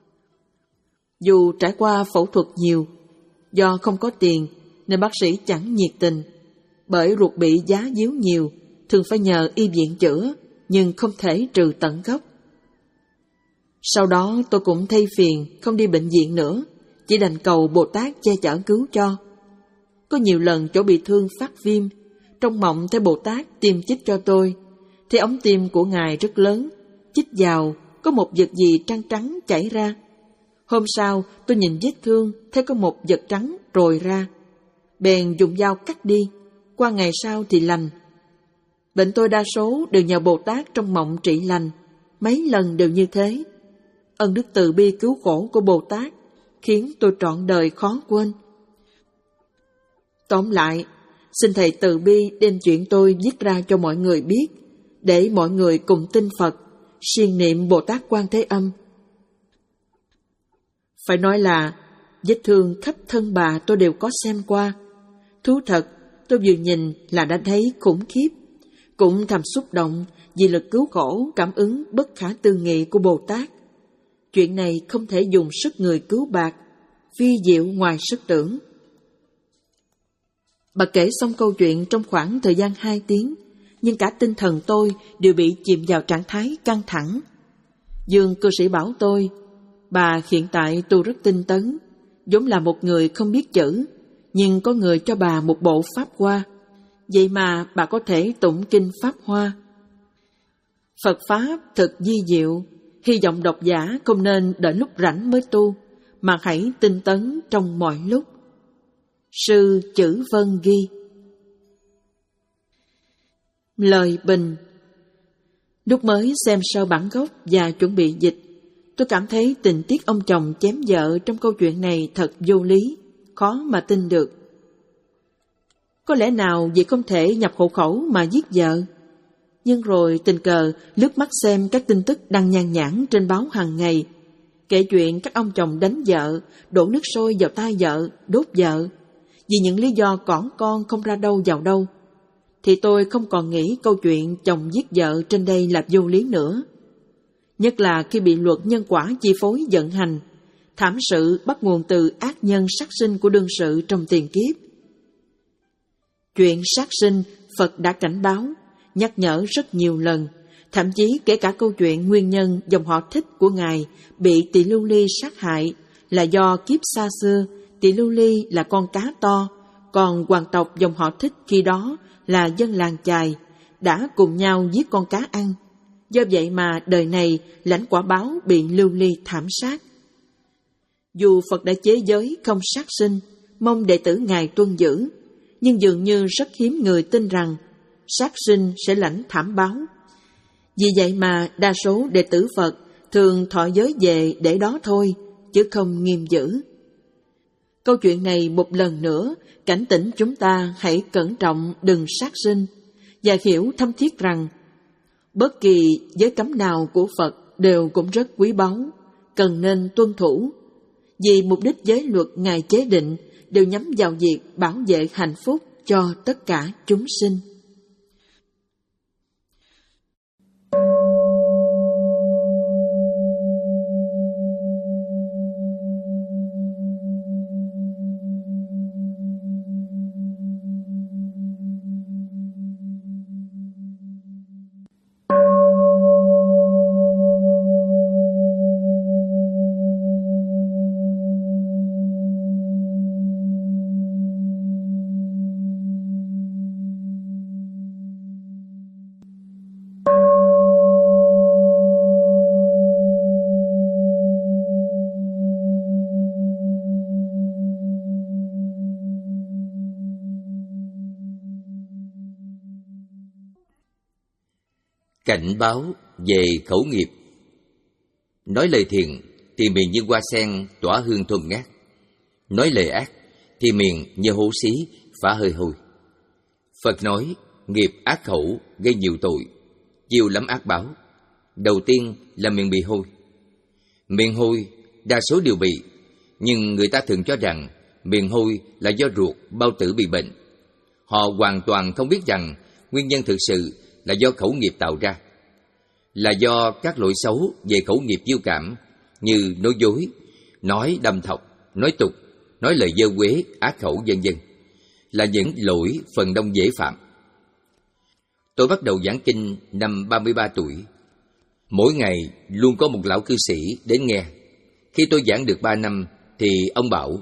Dù trải qua phẫu thuật nhiều, do không có tiền nên bác sĩ chẳng nhiệt tình. Bởi ruột bị giá díu nhiều, thường phải nhờ y viện chữa, nhưng không thể trừ tận gốc. Sau đó tôi cũng thay phiền, không đi bệnh viện nữa, chỉ đành cầu Bồ Tát che chở cứu cho. Có nhiều lần chỗ bị thương phát viêm, trong mộng thấy Bồ Tát tiêm chích cho tôi, thì ống tiêm của Ngài rất lớn, chích vào có một vật gì trắng trắng chảy ra. Hôm sau tôi nhìn vết thương, thấy có một vật trắng trồi ra, bèn dùng dao cắt đi, qua ngày sau thì lành. Bệnh tôi đa số đều nhờ Bồ Tát trong mộng trị lành, mấy lần đều như thế. Ân đức từ bi cứu khổ của Bồ Tát khiến tôi trọn đời khó quên. Tóm lại, xin Thầy từ bi đem chuyện tôi viết ra cho mọi người biết, để mọi người cùng tin Phật, siêng niệm Bồ Tát Quan Thế Âm. Phải nói là vết thương khắp thân bà tôi đều có xem qua. Thú thật, tôi vừa nhìn là đã thấy khủng khiếp, cũng thầm xúc động vì lực cứu khổ cảm ứng bất khả tư nghị của Bồ Tát. Chuyện này không thể dùng sức người cứu bạc, vi diệu ngoài sức tưởng. Bà kể xong câu chuyện trong khoảng thời gian hai tiếng, nhưng cả tinh thần tôi đều bị chìm vào trạng thái căng thẳng. Dương cư sĩ bảo tôi, bà hiện tại tu rất tinh tấn, vốn là một người không biết chữ, nhưng có người cho bà một bộ Pháp Hoa, vậy mà bà có thể tụng kinh Pháp Hoa. Phật Pháp thật di diệu, hy vọng độc giả không nên đợi lúc rảnh mới tu, mà hãy tinh tấn trong mọi lúc. Sư Chữ Vân ghi. Lời bình. Lúc mới xem sơ bản gốc và chuẩn bị dịch, tôi cảm thấy tình tiết ông chồng chém vợ trong câu chuyện này thật vô lý, khó mà tin được. Có lẽ nào vì không thể nhập hộ khẩu mà giết vợ? Nhưng rồi tình cờ lướt mắt xem các tin tức đăng nhan nhản trên báo hàng ngày, kể chuyện các ông chồng đánh vợ, đổ nước sôi vào tai vợ, đốt vợ, vì những lý do cỏn con không ra đâu vào đâu, thì tôi không còn nghĩ câu chuyện chồng giết vợ trên đây là vô lý nữa. Nhất là khi bị luật nhân quả chi phối vận hành, thảm sự bắt nguồn từ ác nhân sát sinh của đương sự trong tiền kiếp. Chuyện sát sinh, Phật đã cảnh báo, nhắc nhở rất nhiều lần, thậm chí kể cả câu chuyện nguyên nhân dòng họ Thích của Ngài bị Tỳ Lưu Ly sát hại là do kiếp xa xưa Tỳ Lưu Ly là con cá to, còn hoàng tộc dòng họ Thích khi đó là dân làng chài, đã cùng nhau giết con cá ăn. Do vậy mà đời này lãnh quả báo bị Lưu Ly thảm sát. Dù Phật đã chế giới không sát sinh, mong đệ tử Ngài tuân giữ, nhưng dường như rất hiếm người tin rằng sát sinh sẽ lãnh thảm báo. Vì vậy mà đa số đệ tử Phật thường thọ giới về để đó thôi, chứ không nghiêm giữ. Câu chuyện này một lần nữa cảnh tỉnh chúng ta hãy cẩn trọng đừng sát sinh, và hiểu thâm thiết rằng bất kỳ giới cấm nào của Phật đều cũng rất quý báu, cần nên tuân thủ, vì mục đích giới luật Ngài chế định đều nhắm vào việc bảo vệ hạnh phúc cho tất cả chúng sinh. Cảnh báo về khẩu nghiệp. Nói lời thiện thì miệng như hoa sen tỏa hương thơm ngát, nói lời ác thì miệng như hố xí phả hơi hôi. Phật nói nghiệp ác khẩu gây nhiều tội, nhiều lắm ác báo. Đầu tiên là miệng bị hôi. Miệng hôi đa số đều bị, nhưng người ta thường cho rằng miệng hôi là do ruột bao tử bị bệnh. Họ hoàn toàn không biết rằng nguyên nhân thực sự là do khẩu nghiệp tạo ra, là do các lỗi xấu về khẩu nghiệp nhiêu cảm như nói dối, nói đâm thọc, nói tục, nói lời dơ quế, ác khẩu vân vân, là những lỗi phần đông dễ phạm. Tôi bắt đầu giảng kinh năm ba mươi ba tuổi. Mỗi ngày luôn có một lão cư sĩ đến nghe. Khi tôi giảng được ba năm thì ông bảo: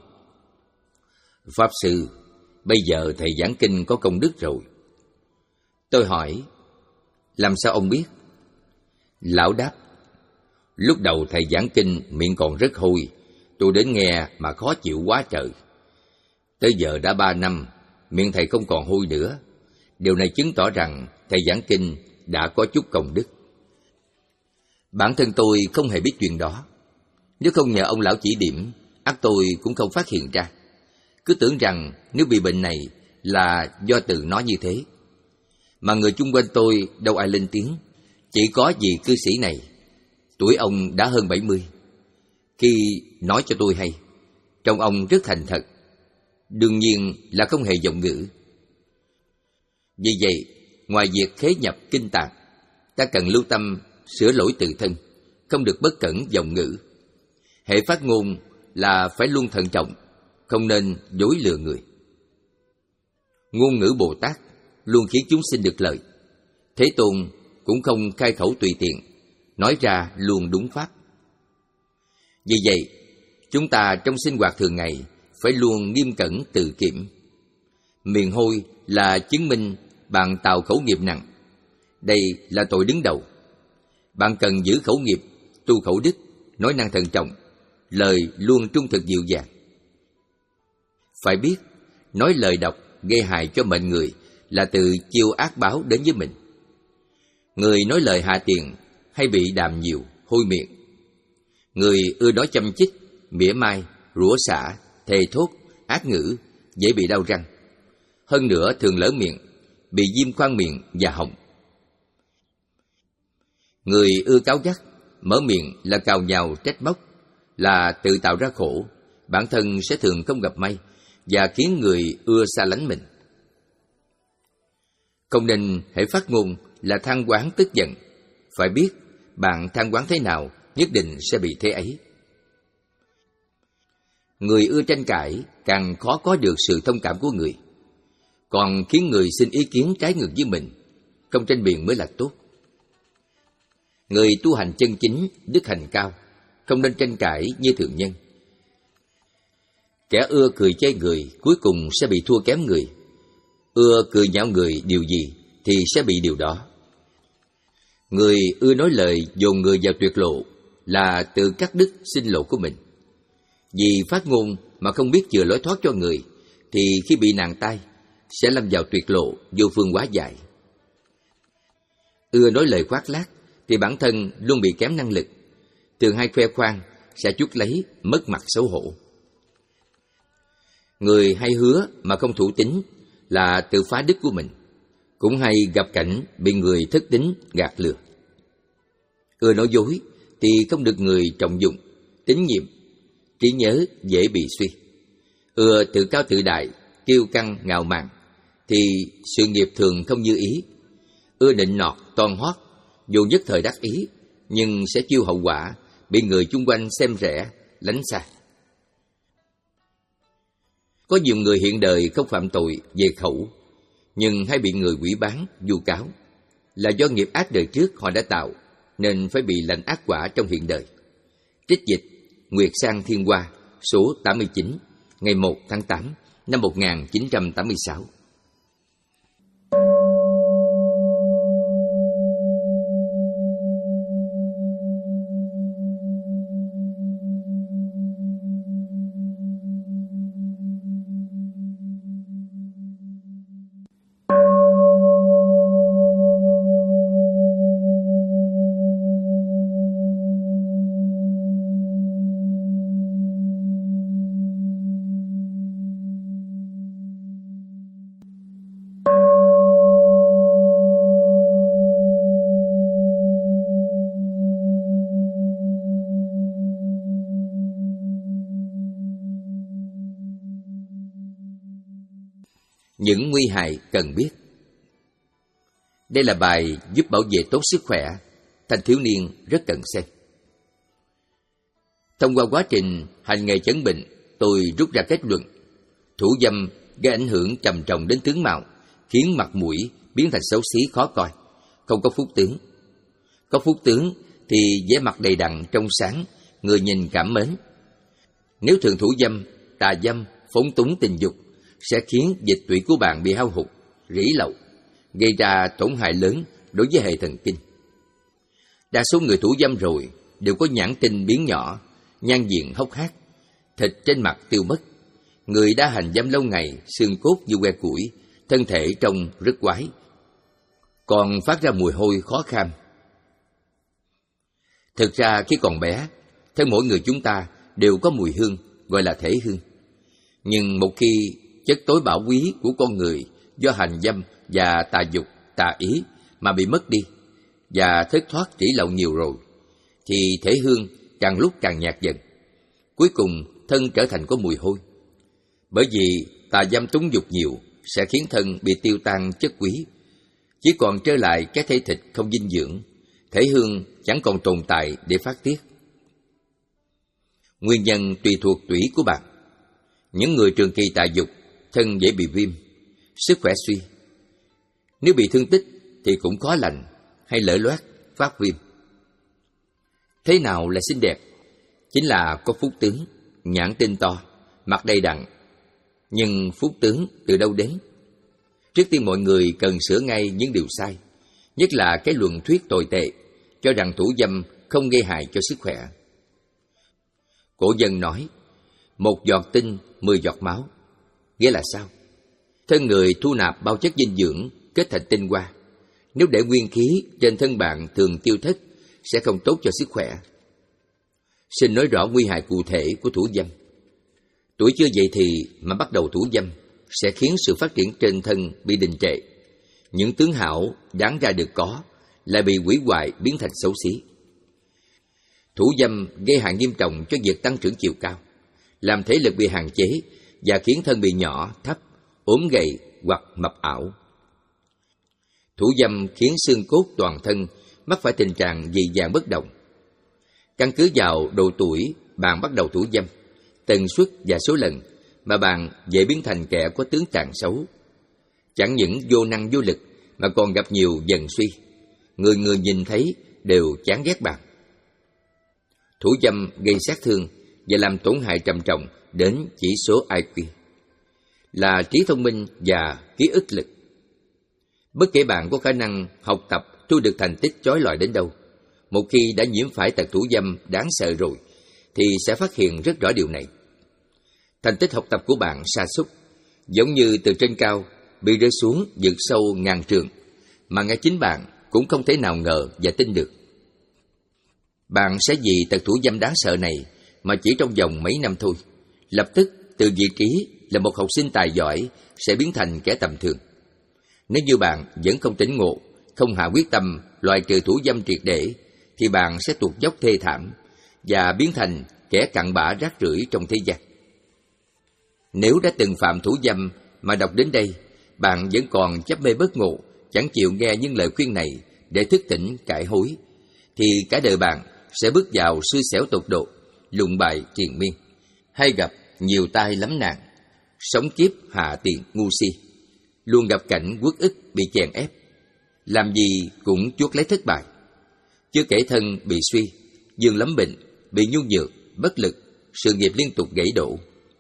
Pháp sư, bây giờ thầy giảng kinh có công đức rồi. Tôi hỏi: Làm sao ông biết? Lão đáp: Lúc đầu thầy giảng kinh miệng còn rất hôi, tôi đến nghe mà khó chịu quá trời. Tới giờ đã ba năm, miệng thầy không còn hôi nữa. Điều này chứng tỏ rằng thầy giảng kinh đã có chút công đức. Bản thân tôi không hề biết chuyện đó. Nếu không nhờ ông lão chỉ điểm, ắt tôi cũng không phát hiện ra. Cứ tưởng rằng nếu bị bệnh này là do tự nó như thế. Mà người chung quanh tôi đâu ai lên tiếng, chỉ có vị cư sĩ này. Tuổi ông đã hơn bảy mươi. Khi nói cho tôi hay, trông ông rất thành thật, đương nhiên là không hề vọng ngữ. Vì vậy, ngoài việc khế nhập kinh tạng, ta cần lưu tâm sửa lỗi tự thân, không được bất cẩn vọng ngữ. Hệ phát ngôn là phải luôn thận trọng, không nên dối lừa người. Ngôn ngữ Bồ Tát luôn khiến chúng sinh được lợi. Thế Tôn cũng không khai khẩu tùy tiện, nói ra luôn đúng pháp. Vì vậy, chúng ta trong sinh hoạt thường ngày phải luôn nghiêm cẩn tự kiểm. Miệng hôi là chứng minh bạn tạo khẩu nghiệp nặng. Đây là tội đứng đầu. Bạn cần giữ khẩu nghiệp, tu khẩu đức, nói năng thận trọng, lời luôn trung thực dịu dàng. Phải biết, nói lời độc gây hại cho mệnh người là từ chiêu ác báo đến với mình. Người nói lời hạ tiện hay bị đàm nhiều, hôi miệng. Người ưa nói châm chích, mỉa mai, rủa xả, thề thốt, ác ngữ, dễ bị đau răng. Hơn nữa thường lỡ miệng, bị viêm khoang miệng và họng. Người ưa cáu gắt, mở miệng là cào nhào trách móc, là tự tạo ra khổ, bản thân sẽ thường không gặp may và khiến người ưa xa lánh mình. Không nên hễ phát ngôn là than oán tức giận. Phải biết, bạn than oán thế nào, nhất định sẽ bị thế ấy. Người ưa tranh cãi càng khó có được sự thông cảm của người, còn khiến người xin ý kiến trái ngược với mình. Không tranh biện mới là tốt. Người tu hành chân chính, đức hành cao, không nên tranh cãi như thường nhân. Kẻ ưa cười chê người cuối cùng sẽ bị thua kém người. Ưa cười nhạo người điều gì thì sẽ bị điều đó. Người ưa nói lời dồn người vào tuyệt lộ là tự cắt đứt sinh lộ của mình. Vì phát ngôn mà không biết chừa lối thoát cho người thì khi bị nạn tai sẽ lâm vào tuyệt lộ vô phương hóa giải. Ưa nói lời khoác lác thì bản thân luôn bị kém năng lực, thường hay khoe khoang sẽ chuốc lấy, mất mặt xấu hổ. Người hay hứa mà không thủ tín là tự phá đức của mình, cũng hay gặp cảnh bị người thất tín gạt lừa. Ưa nói dối thì không được người trọng dụng, tín nhiệm, trí nhớ dễ bị suy. Ưa tự cao tự đại, kiêu căng ngạo mạn thì sự nghiệp thường không như ý. Ưa nịnh nọt toan hót, dù nhất thời đắc ý nhưng sẽ chịu hậu quả, bị người chung quanh xem rẻ, lánh xa. Có nhiều người hiện đời không phạm tội về khẩu, nhưng hay bị người quỷ bán, vu cáo, là do nghiệp ác đời trước họ đã tạo, nên phải bị lãnh ác quả trong hiện đời. Trích dịch Nguyệt Sang Thiên Hoa, số tám mươi chín, ngày một tháng tám năm một nghìn chín trăm tám mươi sáu. Những nguy hại cần biết. Đây là bài giúp bảo vệ tốt sức khỏe, thanh thiếu niên rất cần xem. Thông qua quá trình hành nghề chẩn bệnh, tôi rút ra kết luận: thủ dâm gây ảnh hưởng trầm trọng đến tướng mạo, khiến mặt mũi biến thành xấu xí khó coi, không có phúc tướng. Có phúc tướng thì vẻ mặt đầy đặn trong sáng, người nhìn cảm mến. Nếu thường thủ dâm, tà dâm, phóng túng tình dục sẽ khiến dịch tủy của bạn bị hao hụt, rỉ lậu, gây ra tổn hại lớn đối với hệ thần kinh. Đa số người thủ dâm rồi đều có nhãn tinh biến nhỏ, nhan diện hốc hác, thịt trên mặt tiêu mất. Người đã hành dâm lâu ngày, xương cốt như que củi, thân thể trông rất quái, còn phát ra mùi hôi khó kham. Thực ra khi còn bé, thân mỗi người chúng ta đều có mùi hương, gọi là thể hương. Nhưng một khi chất tối bảo quý của con người do hành dâm và tà dục, tà ý mà bị mất đi và thất thoát rỉ lậu nhiều rồi, thì thể hương càng lúc càng nhạt dần. Cuối cùng thân trở thành có mùi hôi. Bởi vì tà dâm túng dục nhiều sẽ khiến thân bị tiêu tan chất quý, chỉ còn trơ lại cái thể thịt không dinh dưỡng, thể hương chẳng còn tồn tại để phát tiết. Nguyên nhân tùy thuộc tủy của bạn. Những người trường kỳ tà dục, thân dễ bị viêm, sức khỏe suy. Nếu bị thương tích thì cũng khó lành hay lở loét, phát viêm. Thế nào là xinh đẹp? Chính là có phúc tướng, nhãn tinh to, mặt đầy đặn. Nhưng phúc tướng từ đâu đến? Trước tiên mọi người cần sửa ngay những điều sai, nhất là cái luận thuyết tồi tệ, cho rằng thủ dâm không gây hại cho sức khỏe. Cổ nhân nói, một giọt tinh, mười giọt máu. Nghĩa là sao? Thân người thu nạp bao chất dinh dưỡng kết thành tinh hoa, Nếu để nguyên khí trên thân bạn thường tiêu thất, sẽ không tốt cho sức khỏe. Xin nói rõ nguy hại cụ thể của thủ dâm. Tuổi chưa dậy thì mà bắt đầu thủ dâm sẽ khiến sự phát triển trên thân bị đình trệ. Những tướng hảo đáng ra được có lại bị hủy hoại biến thành xấu xí. Thủ dâm gây hại nghiêm trọng cho việc tăng trưởng chiều cao, làm thể lực bị hạn chế và khiến thân bị nhỏ, thấp, ốm gầy hoặc mập ảo. Thủ dâm khiến xương cốt toàn thân mắc phải tình trạng dị dạng bất động. Căn cứ vào độ tuổi bạn bắt đầu thủ dâm, tần suất và số lần mà bạn dễ biến thành kẻ có tướng trạng xấu. Chẳng những vô năng vô lực mà còn gặp nhiều dần suy. Người người nhìn thấy đều chán ghét bạn. Thủ dâm gây sát thương và làm tổn hại trầm trọng đến chỉ số i kiu, là trí thông minh và ký ức lực. Bất kể bạn có khả năng học tập thu được thành tích chói lọi đến đâu, một khi đã nhiễm phải tật thủ dâm đáng sợ rồi, thì sẽ phát hiện rất rõ điều này. Thành tích học tập của bạn sa sút, giống như từ trên cao bị rơi xuống vực sâu ngàn trượng, mà ngay chính bạn cũng không thể nào ngờ và tin được. Bạn sẽ vì tật thủ dâm đáng sợ này mà chỉ trong vòng mấy năm thôi, lập tức từ vị trí là một học sinh tài giỏi sẽ biến thành kẻ tầm thường. Nếu như bạn vẫn không tỉnh ngộ, không hạ quyết tâm loại trừ thủ dâm triệt để, thì bạn sẽ tuột dốc thê thảm và biến thành kẻ cặn bã rác rưởi trong thế gian. Nếu đã từng phạm thủ dâm mà đọc đến đây, bạn vẫn còn chấp mê bất ngộ, chẳng chịu nghe những lời khuyên này để thức tỉnh cải hối, thì cả đời bạn sẽ bước vào xui xẻo tột độ, lụng bại triền miên, hay gặp nhiều tai lắm nạn, sống kiếp hạ tiện ngu si, luôn gặp cảnh uất ức bị chèn ép, làm gì cũng chuốc lấy thất bại. Chưa kể thân bị suy, dương lắm bệnh, bị nhu nhược, bất lực, sự nghiệp liên tục gãy đổ.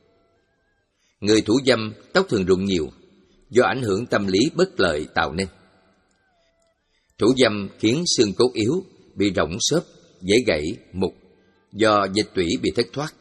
Người thủ dâm tóc thường rụng nhiều, do ảnh hưởng tâm lý bất lợi tạo nên. Thủ dâm khiến xương cốt yếu, bị rỗng xốp, dễ gãy, mục, do dịch tủy bị thất thoát.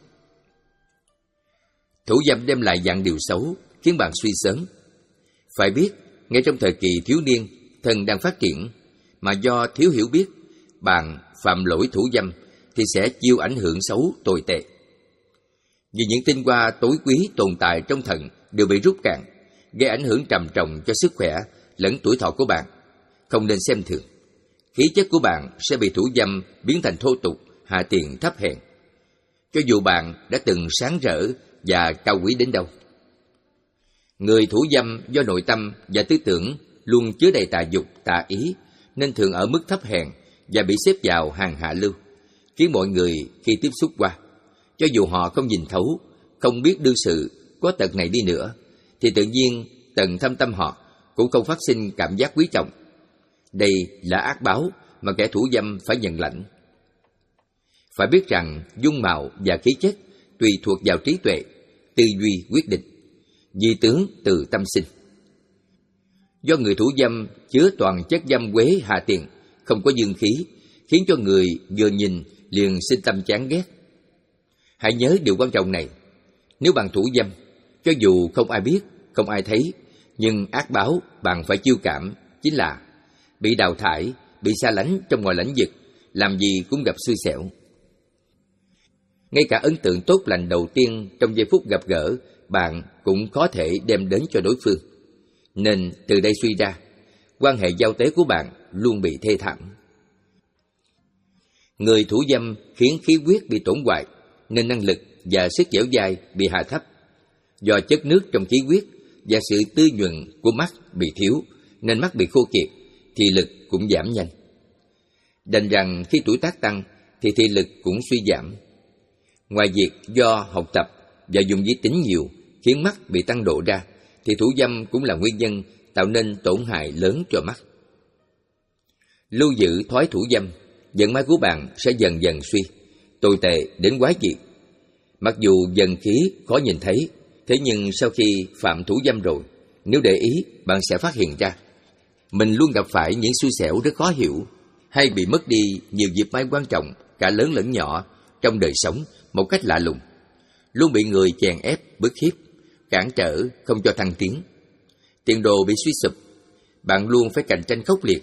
Thủ dâm đem lại dạng điều xấu, khiến bạn suy sớm. Phải biết, ngay trong thời kỳ thiếu niên, thân đang phát triển, mà do thiếu hiểu biết, bạn phạm lỗi thủ dâm thì sẽ chịu ảnh hưởng xấu tồi tệ. Vì những tinh hoa tối quý tồn tại trong thận đều bị rút cạn, gây ảnh hưởng trầm trọng cho sức khỏe lẫn tuổi thọ của bạn. Không nên xem thường. Khí chất của bạn sẽ bị thủ dâm biến thành thô tục, hạ tiện, thấp hèn, cho dù bạn đã từng sáng rỡ và cao quý đến đâu. Người thủ dâm do nội tâm và tư tưởng luôn chứa đầy tà dục, tà ý, nên thường ở mức thấp hèn và bị xếp vào hàng hạ lưu, khiến mọi người khi tiếp xúc qua, cho dù họ không nhìn thấu, không biết đương sự có tật này đi nữa, thì tự nhiên tận thâm tâm họ cũng không phát sinh cảm giác quý trọng. Đây là ác báo mà kẻ thủ dâm phải nhận lãnh. Phải biết rằng dung mạo và khí chất tùy thuộc vào trí tuệ, tư duy quyết định, di tướng từ tâm sinh. Do người thủ dâm chứa toàn chất dâm quế hạ tiện, không có dương khí, khiến cho người vừa nhìn liền sinh tâm chán ghét. Hãy nhớ điều quan trọng này. Nếu bạn thủ dâm, cho dù không ai biết, không ai thấy, nhưng ác báo bạn phải chiêu cảm chính là bị đào thải, bị xa lánh trong ngoài lãnh vực, làm gì cũng gặp xui xẻo. Ngay cả ấn tượng tốt lành đầu tiên trong giây phút gặp gỡ, bạn cũng có thể đem đến cho đối phương. Nên từ đây suy ra, quan hệ giao tế của bạn luôn bị thê thảm. Người thủ dâm khiến khí huyết bị tổn hoại, nên năng lực và sức dẻo dai bị hạ thấp. Do chất nước trong khí huyết và sự tươi nhuận của mắt bị thiếu, nên mắt bị khô kiệt, thị lực cũng giảm nhanh. Đành rằng khi tuổi tác tăng thì thị lực cũng suy giảm. Ngoài việc do học tập và dùng vi tính nhiều khiến mắt bị tăng độ ra, thì thủ dâm cũng là nguyên nhân tạo nên tổn hại lớn cho mắt. Lưu giữ thói thủ dâm, vận may của bạn sẽ dần dần suy, tồi tệ đến quái dị. Mặc dù dần khí khó nhìn thấy, thế nhưng sau khi phạm thủ dâm rồi, nếu để ý, bạn sẽ phát hiện ra mình luôn gặp phải những xui xẻo rất khó hiểu, hay bị mất đi nhiều dịp may quan trọng, cả lớn lẫn nhỏ, trong đời sống một cách lạ lùng. Luôn bị người chèn ép, bức hiếp, cản trở, không cho thăng tiến. Tiền đồ bị suy sụp, bạn luôn phải cạnh tranh khốc liệt,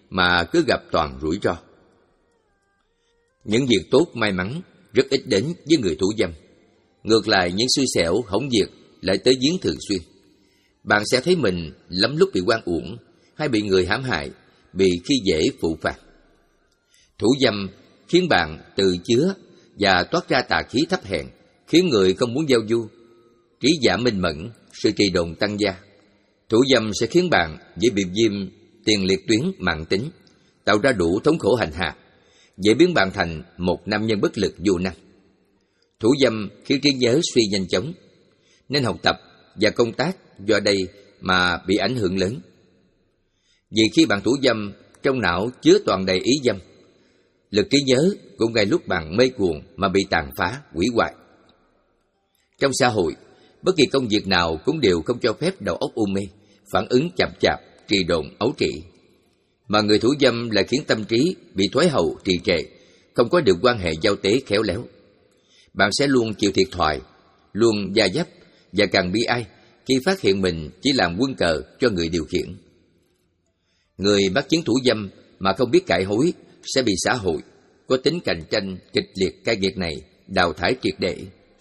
mà cứ gặp toàn rủi ro. Những việc tốt may mắn rất ít đến với người thủ dâm. Ngược lại, những xui xẻo hỏng việc lại tới giếng thường xuyên. Bạn sẽ thấy mình lắm lúc bị oan uổng, hay bị người hãm hại, bị khi dễ phụ phạt. Thủ dâm khiến bạn tự chứa và toát ra tà khí thấp hèn, khiến người không muốn giao du. Trí giả minh mẫn, sự trì độn tăng gia. Thủ dâm sẽ khiến bạn dễ bị viêm tiền liệt tuyến mãn tính, tạo ra đủ thống khổ hành hạ, dễ biến bạn thành một nam nhân bất lực vô năng. Thủ dâm khiến trí nhớ suy nhanh chóng, nên học tập và công tác do đây mà bị ảnh hưởng lớn. Vì khi bạn thủ dâm, trong não chứa toàn đầy ý dâm, lực trí nhớ cũng ngay lúc bạn mê cuồng mà bị tàn phá, hủy hoại. Trong xã hội, bất kỳ công việc nào cũng đều không cho phép đầu óc u mê, phản ứng chậm chạp, trì độn, ấu trĩ. Mà người thủ dâm lại khiến tâm trí bị thoái hậu, trì trệ, không có được quan hệ giao tế khéo léo. Bạn sẽ luôn chịu thiệt thòi, luôn da dấp và càng bi ai khi phát hiện mình chỉ làm quân cờ cho người điều khiển. Người mắc chứng thủ dâm mà không biết cải hối sẽ bị xã hội có tính cạnh tranh kịch liệt cay nghiệt này đào thải triệt để.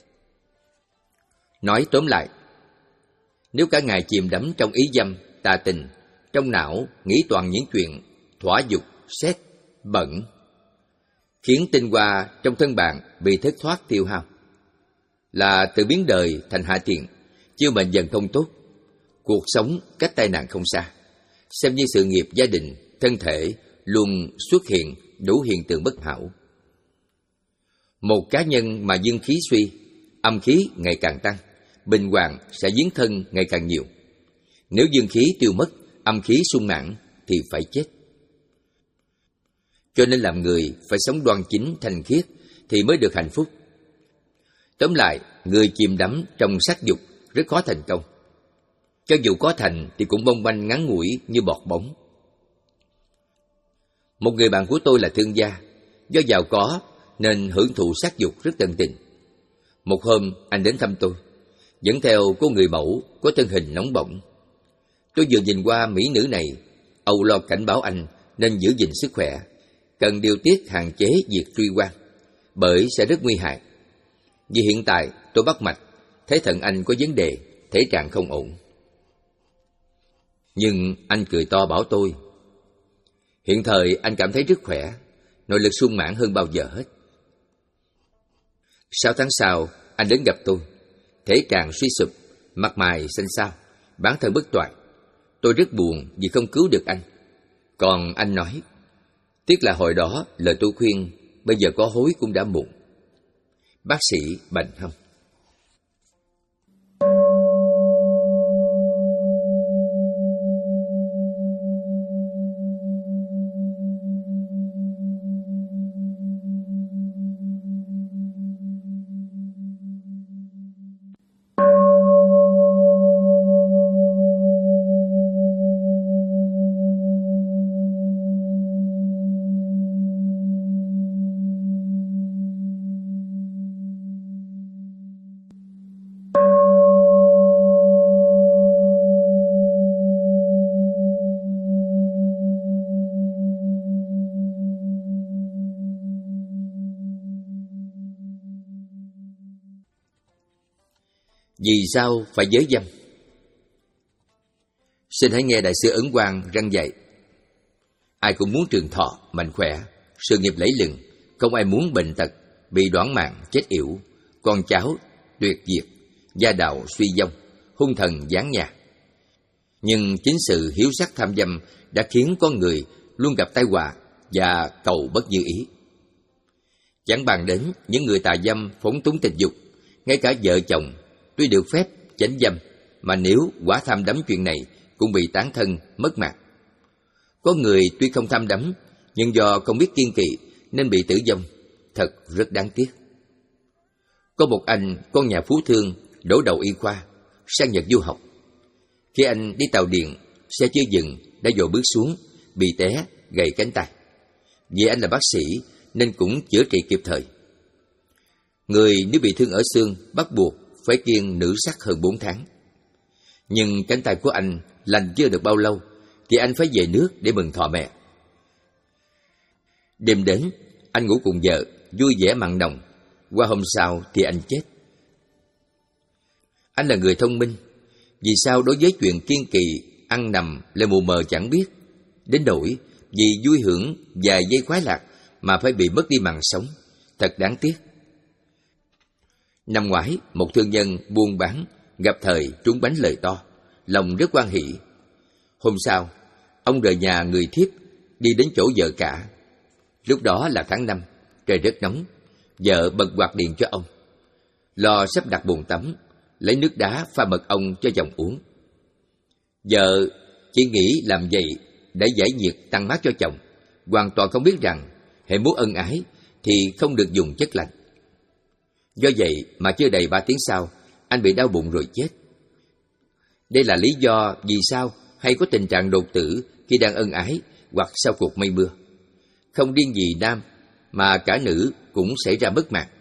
Nói tóm lại, nếu cả ngày chìm đắm trong ý dâm, tà tình, trong não nghĩ toàn những chuyện thỏa dục, xét, bẩn, khiến tinh hoa trong thân bạn bị thất thoát tiêu hao, là tự biến đời thành hạ tiện, chiêu mệnh dần không tốt, cuộc sống cách tai nạn không xa, xem như sự nghiệp gia đình, thân thể luôn xuất hiện đủ hiện tượng bất hảo. Một cá nhân mà dương khí suy, âm khí ngày càng tăng, bình hoàng sẽ giếng thân ngày càng nhiều. Nếu dương khí tiêu mất, âm khí sung mãn thì phải chết. Cho nên làm người phải sống đoan chính, thanh khiết thì mới được hạnh phúc. Tóm lại, người chìm đắm trong sắc dục rất khó thành công. Cho dù có thành thì cũng bông banh ngắn ngủi như bọt bóng. Một người bạn của tôi là thương gia, do giàu có nên hưởng thụ sắc dục rất tận tình. Một hôm anh đến thăm tôi, dẫn theo cô người mẫu có thân hình nóng bỏng. Tôi vừa nhìn qua mỹ nữ này, âu lo cảnh báo anh nên giữ gìn sức khỏe, cần điều tiết hạn chế việc truy quan, bởi sẽ rất nguy hại. Vì hiện tại tôi bắt mạch, thấy thận anh có vấn đề, thể trạng không ổn. Nhưng anh cười to bảo tôi, hiện thời anh cảm thấy rất khỏe, nội lực sung mãn hơn bao giờ hết. Sáu tháng sau, anh đến gặp tôi, thể trạng suy sụp, mặt mày xanh xao, bản thân bất toại. Tôi rất buồn vì không cứu được anh. Còn anh nói, tiếc là hồi đó lời tôi khuyên, bây giờ có hối cũng đã muộn. Bác sĩ Bành Hâm. Vì sao phải giới dâm? Xin hãy nghe Đại sư Ấn Quang răn dạy. Ai cũng muốn trường thọ, mạnh khỏe, sự nghiệp lẫy lừng, không ai muốn bệnh tật, bị đoản mạng, chết yểu, con cháu tuyệt diệt, gia đạo suy vong, hung thần giáng nhà. Nhưng chính sự hiếu sắc tham dâm đã khiến con người luôn gặp tai họa và cầu bất như ý. Chẳng bàn đến những người tà dâm phóng túng tình dục, ngay cả vợ chồng tuy được phép chánh dâm, mà nếu quá tham đắm chuyện này cũng bị tán thân, mất mạng. Có người tuy không tham đắm, nhưng do không biết kiêng kỵ nên bị tử vong, thật rất đáng tiếc. Có một anh, con nhà phú thương, đổ đầu y khoa, sang Nhật du học. Khi anh đi tàu điện, xe chưa dừng, đã dội bước xuống, bị té, gãy cánh tay. Vì anh là bác sĩ nên cũng chữa trị kịp thời. Người nếu bị thương ở xương bắt buộc phải kiêng nữ sắc hơn bốn tháng. Nhưng cánh tay của anh lành chưa được bao lâu thì anh phải về nước để mừng thọ mẹ. Đêm đến, anh ngủ cùng vợ, vui vẻ mặn nồng. Qua hôm sau thì anh chết. Anh là người thông minh, vì sao đối với chuyện kiên kỳ, ăn nằm lại mù mờ chẳng biết, đến nỗi vì vui hưởng vài giây khoái lạc mà phải bị mất đi mạng sống, thật đáng tiếc. Năm ngoái, một thương nhân buôn bán gặp thời trúng bánh lời to, lòng rất hoan hỷ. Hôm sau, ông rời nhà người thiếp đi đến chỗ vợ cả. Lúc đó là tháng năm, trời rất nóng. Vợ bật quạt điện cho ông, lo sắp đặt bồn tắm, lấy nước đá pha mật ong cho chồng uống. Vợ chỉ nghĩ làm vậy để giải nhiệt tăng mát cho chồng, hoàn toàn không biết rằng hễ muốn ân ái thì không được dùng chất lạnh. Do vậy mà chưa đầy ba tiếng sau, anh bị đau bụng rồi chết. Đây là lý do vì sao hay có tình trạng đột tử khi đang ân ái hoặc sau cuộc mây mưa. Không riêng gì nam mà cả nữ cũng xảy ra mất mạng.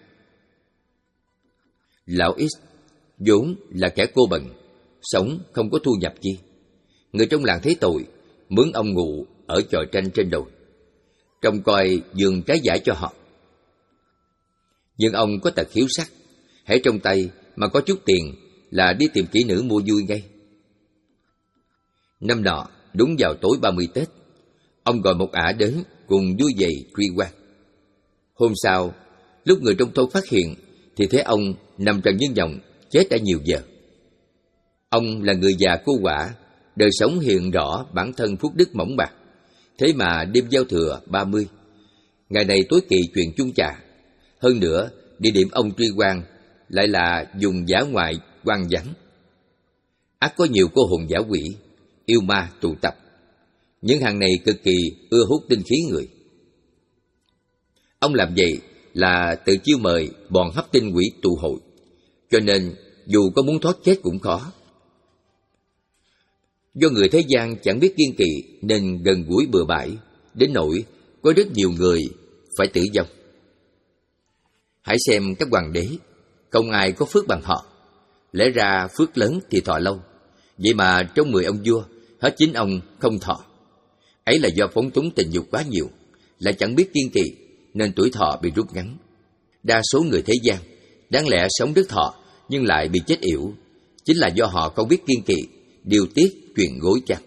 Lão X vốn là kẻ cô bần, sống không có thu nhập chi. Người trong làng thấy tội, mướn ông ngụ ở chòi tranh trên đồi, trông coi vườn trái vải cho họ. Nhưng ông có tật hiếu sắc, hễ trong tay mà có chút tiền là đi tìm kỹ nữ mua vui ngay. Năm nọ, đúng vào tối ba mươi Tết, ông gọi một ả đến cùng vui vầy truy quan. Hôm sau, lúc người trong thôn phát hiện thì thấy ông nằm trần như nhộng, chết đã nhiều giờ. Ông là người già cô quả, đời sống hiện rõ bản thân phúc đức mỏng bạc. Thế mà đêm giao thừa ba mươi, ngày này tối kỵ chuyện chung trà. Hơn nữa, địa điểm ông truy quan lại là vùng dã ngoại hoang vắng. Ắt có nhiều cô hồn dã quỷ, yêu ma tụ tập. Những hàng này cực kỳ ưa hút tinh khí người. Ông làm vậy là tự chiêu mời bọn hấp tinh quỷ tụ hội, cho nên dù có muốn thoát chết cũng khó. Do người thế gian chẳng biết kiêng kỵ nên gần gũi bừa bãi, đến nỗi có rất nhiều người phải tử vong. Hãy xem các hoàng đế, không ai có phước bằng họ. Lẽ ra phước lớn thì thọ lâu, vậy mà trong mười ông vua, hết chín ông không thọ. Ấy là do phóng túng tình dục quá nhiều, lại chẳng biết kiêng kỵ nên tuổi thọ bị rút ngắn. Đa số người thế gian đáng lẽ sống rất thọ nhưng lại bị chết yểu, chính là do họ không biết kiêng kỵ, điều tiết chuyện gối chăn.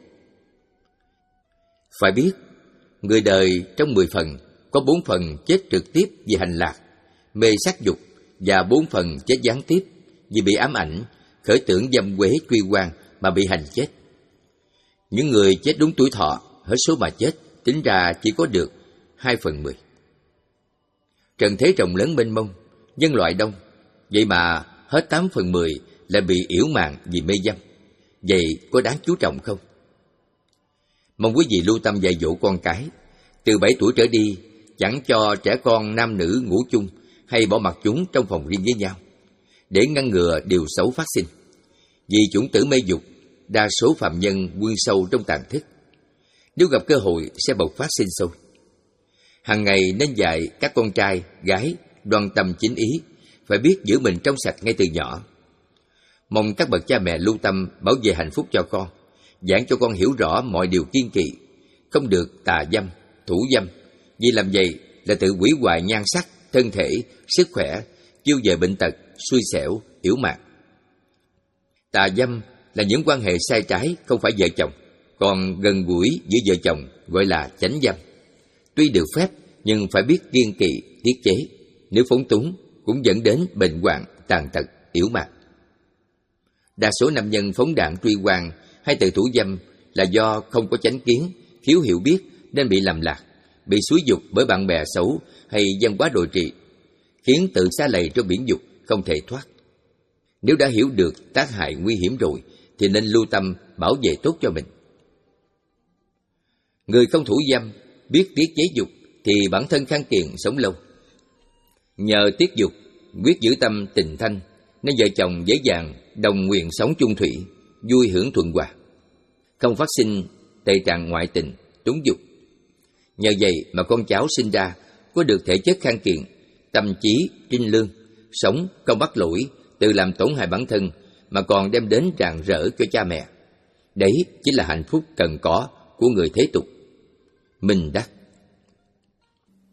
Phải biết, người đời trong mười phần có bốn phần chết trực tiếp vì hành lạc, mê sắc dục, và bốn phần chết gián tiếp vì bị ám ảnh, khởi tưởng dâm quế truy quan mà bị hành chết. Những người chết đúng tuổi thọ, hết số mà chết, tính ra chỉ có được hai phần mười. Trần thế rộng lớn mênh mông, nhân loại đông, vậy mà hết tám phần mười lại bị yểu màng vì mê dâm. Vậy có đáng chú trọng không? Mong quý vị lưu tâm dạy dỗ con cái. Từ bảy tuổi trở đi, chẳng cho trẻ con nam nữ ngủ chung hay bỏ mặc chúng trong phòng riêng với nhau, để ngăn ngừa điều xấu phát sinh. Vì chủng tử mê dục, đa số phạm nhân quân sâu trong tàn thức. Nếu gặp cơ hội sẽ bộc phát sinh sôi. Hàng ngày nên dạy các con trai, gái đoan tâm chính ý, phải biết giữ mình trong sạch ngay từ nhỏ. Mong các bậc cha mẹ lưu tâm bảo vệ hạnh phúc cho con, giảng cho con hiểu rõ mọi điều kiêng kỵ, không được tà dâm, thủ dâm, vì làm vậy là tự hủy hoại nhan sắc, thân thể, sức khỏe, chiêu về bệnh tật, xui xẻo, yểu mạn. Tà dâm là những quan hệ sai trái không phải vợ chồng, còn gần gũi giữa vợ chồng gọi là chánh dâm. Tuy được phép nhưng phải biết kiêng kỵ, tiết chế, nếu phóng túng cũng dẫn đến bệnh hoạn, tàn tật, yểu mạn. Đa số nam nhân phóng đảng truy quan hay tự thủ dâm là do không có chánh kiến, thiếu hiểu biết nên bị lầm lạc, bị xúi dục bởi bạn bè xấu hay văn hóa đồi trụy, khiến tự sa lầy trong biển dục không thể thoát. Nếu đã hiểu được tác hại nguy hiểm rồi thì nên lưu tâm bảo vệ tốt cho mình. Người không thủ dâm, biết tiết chế dục thì bản thân khang kiền sống lâu. Nhờ tiết dục, quyết giữ tâm tình thanh nên vợ chồng dễ dàng đồng nguyện sống chung thủy, vui hưởng thuận hòa, không phát sinh tệ trạng ngoại tình, túng dục. Nhờ vậy mà con cháu sinh ra có được thể chất khang kiện, tâm trí trinh lương, sống không bắt lỗi, tự làm tổn hại bản thân mà còn đem đến rạng rỡ cho cha mẹ. Đấy chính là hạnh phúc cần có của người thế tục. Minh Đắc.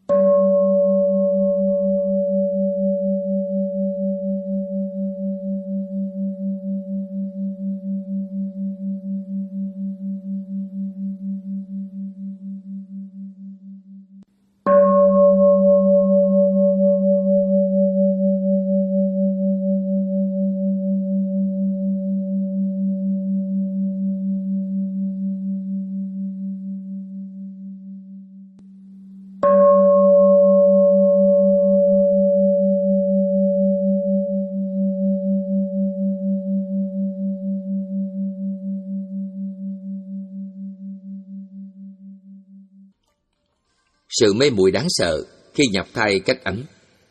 Sự mê muội đáng sợ khi nhập thai cách ấm.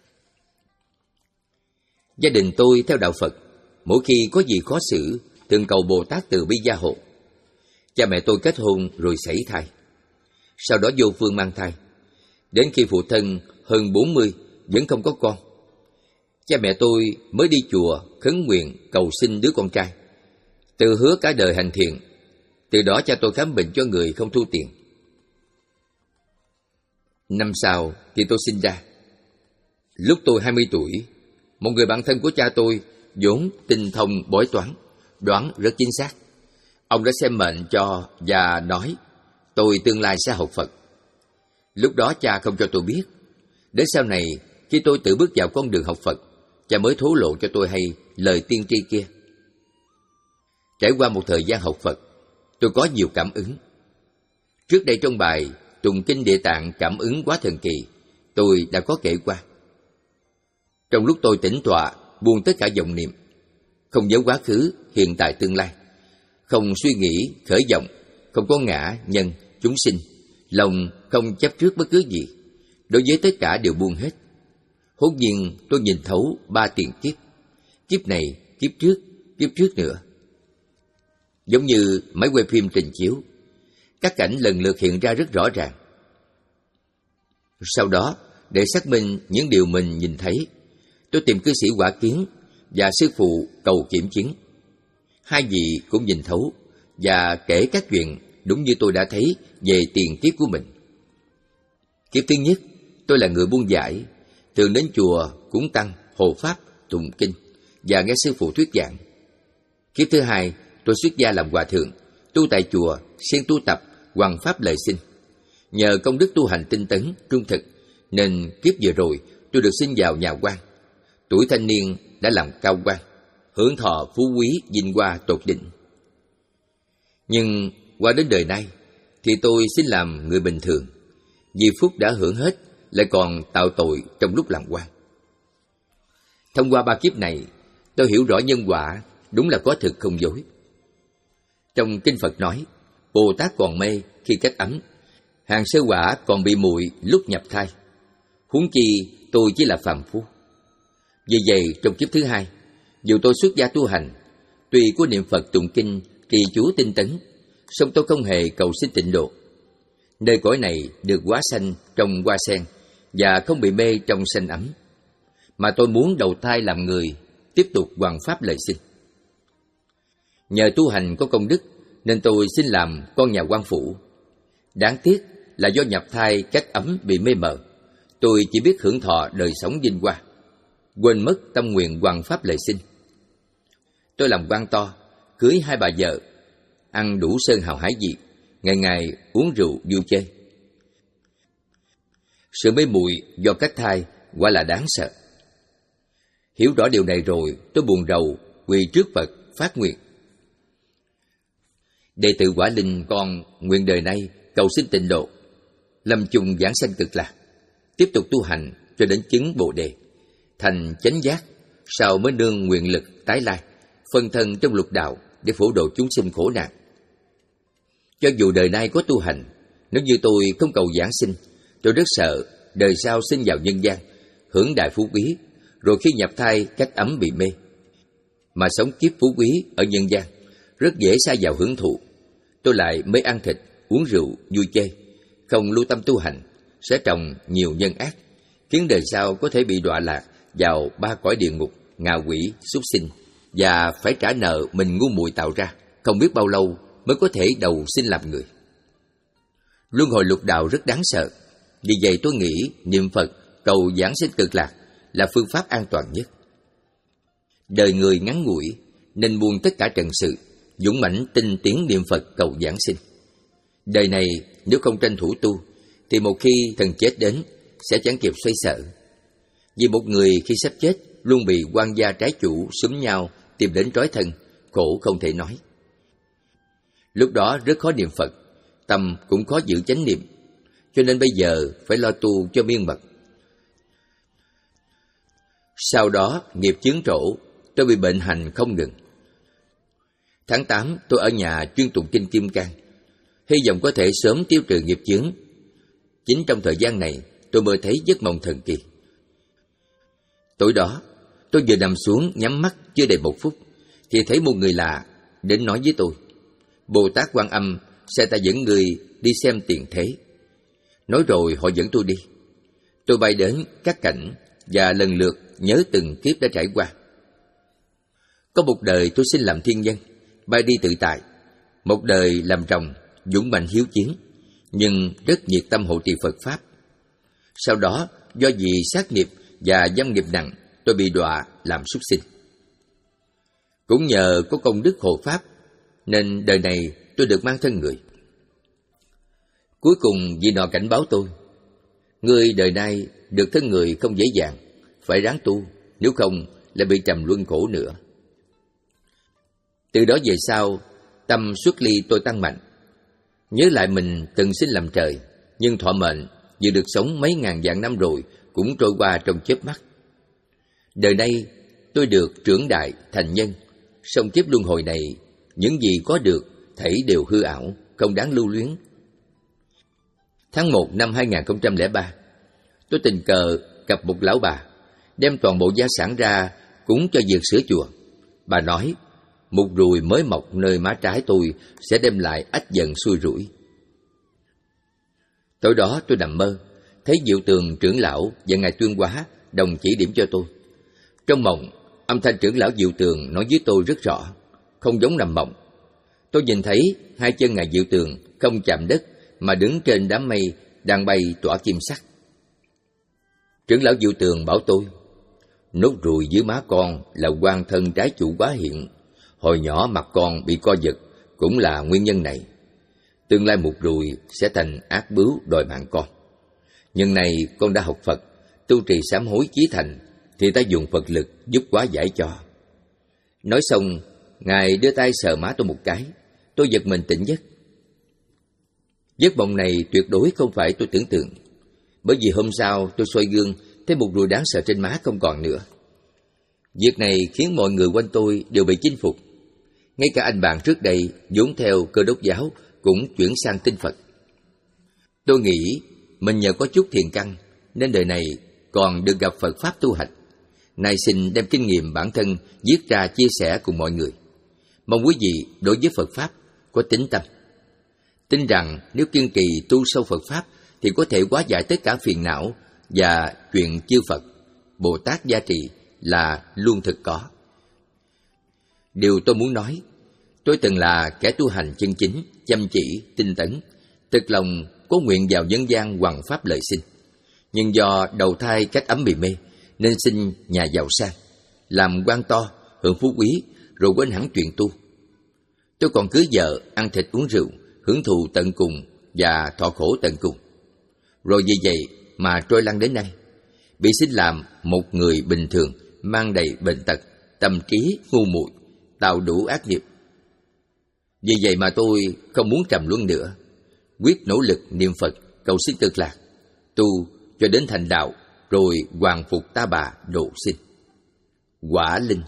Gia đình tôi theo đạo Phật, mỗi khi có gì khó xử, thường cầu Bồ Tát từ bi gia hộ. Cha mẹ tôi kết hôn rồi sảy thai, sau đó vô phương mang thai. Đến khi phụ thân hơn bốn mươi vẫn không có con, cha mẹ tôi mới đi chùa khấn nguyện cầu xin đứa con trai, tự hứa cả đời hành thiện. Từ đó cha tôi khám bệnh cho người không thu tiền. Năm sau thì tôi sinh ra. Lúc tôi hai mươi tuổi, một người bạn thân của cha tôi vốn tinh thông bói toán, đoán rất chính xác. Ông đã xem mệnh cho và nói tôi tương lai sẽ học Phật. Lúc đó cha không cho tôi biết. Đến sau này, khi tôi tự bước vào con đường học Phật, cha mới thổ lộ cho tôi hay lời tiên tri kia. Trải qua một thời gian học Phật, tôi có nhiều cảm ứng. Trước đây trong bài Tụng Kinh Địa Tạng Cảm ứng quá thần kỳ, tôi đã có kể qua. Trong lúc tôi tĩnh tọa, buông tất cả vọng niệm, không nhớ quá khứ, hiện tại, tương lai, không suy nghĩ, khởi vọng, không có ngã, nhân, chúng sinh, lòng không chấp trước bất cứ gì, đối với tất cả đều buông hết. Hốt nhiên tôi nhìn thấu ba tiền kiếp, kiếp này, kiếp trước, kiếp trước nữa. Giống như máy quay phim trình chiếu, các cảnh lần lượt hiện ra rất rõ ràng. Sau đó, để xác minh những điều mình nhìn thấy, tôi tìm cư sĩ Quả Kiến và sư phụ cầu kiểm chứng. Hai vị cũng nhìn thấu và kể các chuyện đúng như tôi đã thấy về tiền kiếp của mình. Kiếp thứ nhất, tôi là người buôn giải, thường đến chùa cúng tăng, hộ pháp, tụng kinh và nghe sư phụ thuyết giảng. Kiếp thứ hai, tôi xuất gia làm hòa thượng, tu tại chùa, siêng tu tập, hoằng pháp lợi sinh. Nhờ công đức tu hành tinh tấn, trung thực, nên kiếp vừa rồi tôi được sinh vào nhà quan. Tuổi thanh niên đã làm cao quan, hưởng thọ phú quý, vinh hoa tột đỉnh. Nhưng qua đến đời nay thì tôi xin làm người bình thường, vì phúc đã hưởng hết, lại còn tạo tội trong lúc làm quan. Thông qua ba kiếp này, tôi hiểu rõ nhân quả đúng là có thực không dối. Trong kinh Phật nói, Bồ Tát còn mê khi cách ấm, hàng sơ quả còn bị muội lúc nhập thai. Huống chi tôi chỉ là phàm phu. Vì vậy, trong kiếp thứ hai, dù tôi xuất gia tu hành, tuy có niệm Phật tụng kinh, trì chú tinh tấn, song tôi không hề cầu xin tịnh độ. Nơi cõi này được hóa sanh trong hoa sen và không bị mê trong sanh ấm, mà tôi muốn đầu thai làm người, tiếp tục hoằng pháp lợi sinh. Nhờ tu hành có công đức nên tôi xin làm con nhà quan phủ. Đáng tiếc là do nhập thai cách ấm bị mê mờ, tôi chỉ biết hưởng thọ đời sống vinh hoa, quên mất tâm nguyện hoằng pháp lợi sinh. Tôi làm quan to, cưới hai bà vợ, ăn đủ sơn hào hải vị, ngày ngày uống rượu vui chơi. Sự mê muội do cách thai quả là đáng sợ. Hiểu rõ điều này rồi, tôi buồn rầu quỳ trước Phật phát nguyện: đệ tử Quả Linh con nguyện đời nay cầu xin tịnh độ, lâm chung giảng sanh cực lạc, tiếp tục tu hành cho đến chứng Bồ Đề, thành chánh giác, sau mới nương nguyện lực tái lai, phân thân trong lục đạo để phổ độ chúng sinh khổ nạn. Cho dù đời nay có tu hành, nếu như tôi không cầu giảng sinh, tôi rất sợ đời sau sinh vào nhân gian, hưởng đại phú quý, rồi khi nhập thai cách ấm bị mê, mà sống kiếp phú quý ở nhân gian, rất dễ sa vào hưởng thụ. Tôi lại mới ăn thịt, uống rượu, vui chơi, không lưu tâm tu hành, sẽ trồng nhiều nhân ác, khiến đời sau có thể bị đọa lạc vào ba cõi địa ngục, ngạ quỷ, súc sinh, và phải trả nợ mình ngu muội tạo ra, không biết bao lâu mới có thể đầu sinh làm người. Luân hồi lục đạo rất đáng sợ, vì vậy tôi nghĩ niệm Phật cầu giảng sinh cực lạc là phương pháp an toàn nhất. Đời người ngắn ngủi nên buông tất cả trần sự, dũng mãnh tinh tiến niệm Phật cầu giảng sinh. Đời này nếu không tranh thủ tu, thì một khi thần chết đến sẽ chẳng kịp xoay sở. Vì một người khi sắp chết luôn bị quan gia trái chủ xúm nhau tìm đến trói thân, khổ không thể nói. Lúc đó rất khó niệm Phật, tâm cũng khó giữ chánh niệm, cho nên bây giờ phải lo tu cho miên mật. Sau đó nghiệp chướng trổ, tôi bị bệnh hành không ngừng. Tháng tám tôi ở nhà chuyên tụng kinh Kim Cang, hy vọng có thể sớm tiêu trừ nghiệp chướng. Chính trong thời gian này, tôi mơ thấy giấc mộng thần kỳ. Tối đó, tôi vừa nằm xuống nhắm mắt chưa đầy một phút, thì thấy một người lạ đến nói với tôi: Bồ Tát Quan Âm sẽ ta dẫn người đi xem tiền thế. Nói rồi họ dẫn tôi đi. Tôi bay đến các cảnh và lần lượt nhớ từng kiếp đã trải qua. Có một đời tôi xin làm thiên nhân, bay đi tự tại. Một đời làm rồng, dũng mạnh hiếu chiến, nhưng rất nhiệt tâm hộ trì Phật Pháp. Sau đó, do vì sát nghiệp và dâm nghiệp nặng, tôi bị đọa làm súc sinh. Cũng nhờ có công đức hộ Pháp, nên đời này tôi được mang thân người. Cuối cùng vị nọ cảnh báo tôi: Ngươi đời nay được thân người không dễ dàng, phải ráng tu, nếu không lại bị trầm luân khổ nữa. Từ đó về sau, tâm xuất ly tôi tăng mạnh. Nhớ lại mình từng sinh làm trời, nhưng thọ mệnh vừa được sống mấy ngàn vạn năm rồi cũng trôi qua trong chớp mắt. Đời nay tôi được trưởng đại thành nhân, song kiếp luân hồi này, những gì có được thảy đều hư ảo, không đáng lưu luyến. Tháng một năm hai nghìn không trăm lẻ ba, tôi tình cờ gặp một lão bà, đem toàn bộ gia sản ra cúng cho việc sửa chùa. Bà nói, một ruồi mới mọc nơi má trái tôi sẽ đem lại ách giận xui rủi. Tối đó tôi nằm mơ, thấy Diệu Tường trưởng lão và ngài Tuyên Hóa đồng chỉ điểm cho tôi. Trong mộng, âm thanh trưởng lão Diệu Tường nói với tôi rất rõ, không giống nằm mộng. Tôi nhìn thấy hai chân ngài Diệu Tường không chạm đất mà đứng trên đám mây đang bay tỏa kim sắc. Trưởng lão Diệu Tường bảo tôi, nốt ruồi dưới má con là quan thân trái chủ quá hiện. Hồi nhỏ mặt con bị co giật cũng là nguyên nhân này. Tương lai một ruồi sẽ thành ác bướu đòi mạng con. Nhưng này con đã học Phật, tu trì sám hối chí thành, thì ta dùng Phật lực giúp hóa giải cho. Nói xong, ngài đưa tay sờ má tôi một cái. Tôi giật mình tỉnh giấc. Giấc mộng này tuyệt đối không phải tôi tưởng tượng, bởi vì hôm sau tôi soi gương thấy một ruồi đáng sợ trên má không còn nữa. Việc này khiến mọi người quanh tôi đều bị chinh phục. Ngay cả anh bạn trước đây vốn theo Cơ Đốc giáo cũng chuyển sang tin Phật. Tôi nghĩ mình nhờ có chút thiền căn nên đời này còn được gặp Phật Pháp tu hành. Nay xin đem kinh nghiệm bản thân viết ra chia sẻ cùng mọi người. Mong quý vị đối với Phật Pháp có tín tâm, tin rằng nếu kiên trì tu sâu Phật Pháp thì có thể hóa giải tất cả phiền não, và chuyện chư Phật, Bồ Tát gia trì là luôn thực có. Điều tôi muốn nói, tôi từng là kẻ tu hành chân chính, chăm chỉ, tinh tấn, thực lòng có nguyện vào nhân gian hoằng pháp lợi sinh. Nhưng do đầu thai cách ấm bị mê, nên sinh nhà giàu sang, làm quan to, hưởng phú quý, rồi quên hẳn chuyện tu. Tôi còn cưới vợ, ăn thịt uống rượu, hưởng thụ tận cùng và thọ khổ tận cùng. Rồi vì vậy mà trôi lăn đến nay, bị sinh làm một người bình thường, mang đầy bệnh tật, tâm trí ngu muội, tạo đủ ác nghiệp. Vì vậy mà tôi không muốn trầm luân nữa, quyết nỗ lực niệm Phật, cầu xin cực lạc, tu cho đến thành đạo, rồi hoàn phục ta bà độ sinh. Quả Linh.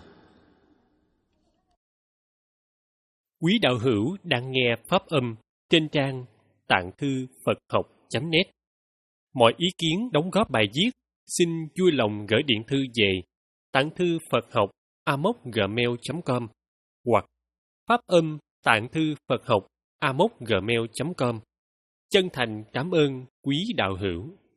Quý đạo hữu đang nghe pháp âm trên trang tạng thư Phật học chấm net. Mọi ý kiến đóng góp bài viết xin vui lòng gửi điện thư về tạng thư Phật học a m o c gmail chấm com hoặc pháp âm tạng thư Phật học a m o c gmail chấm com. Chân thành cảm ơn quý đạo hữu.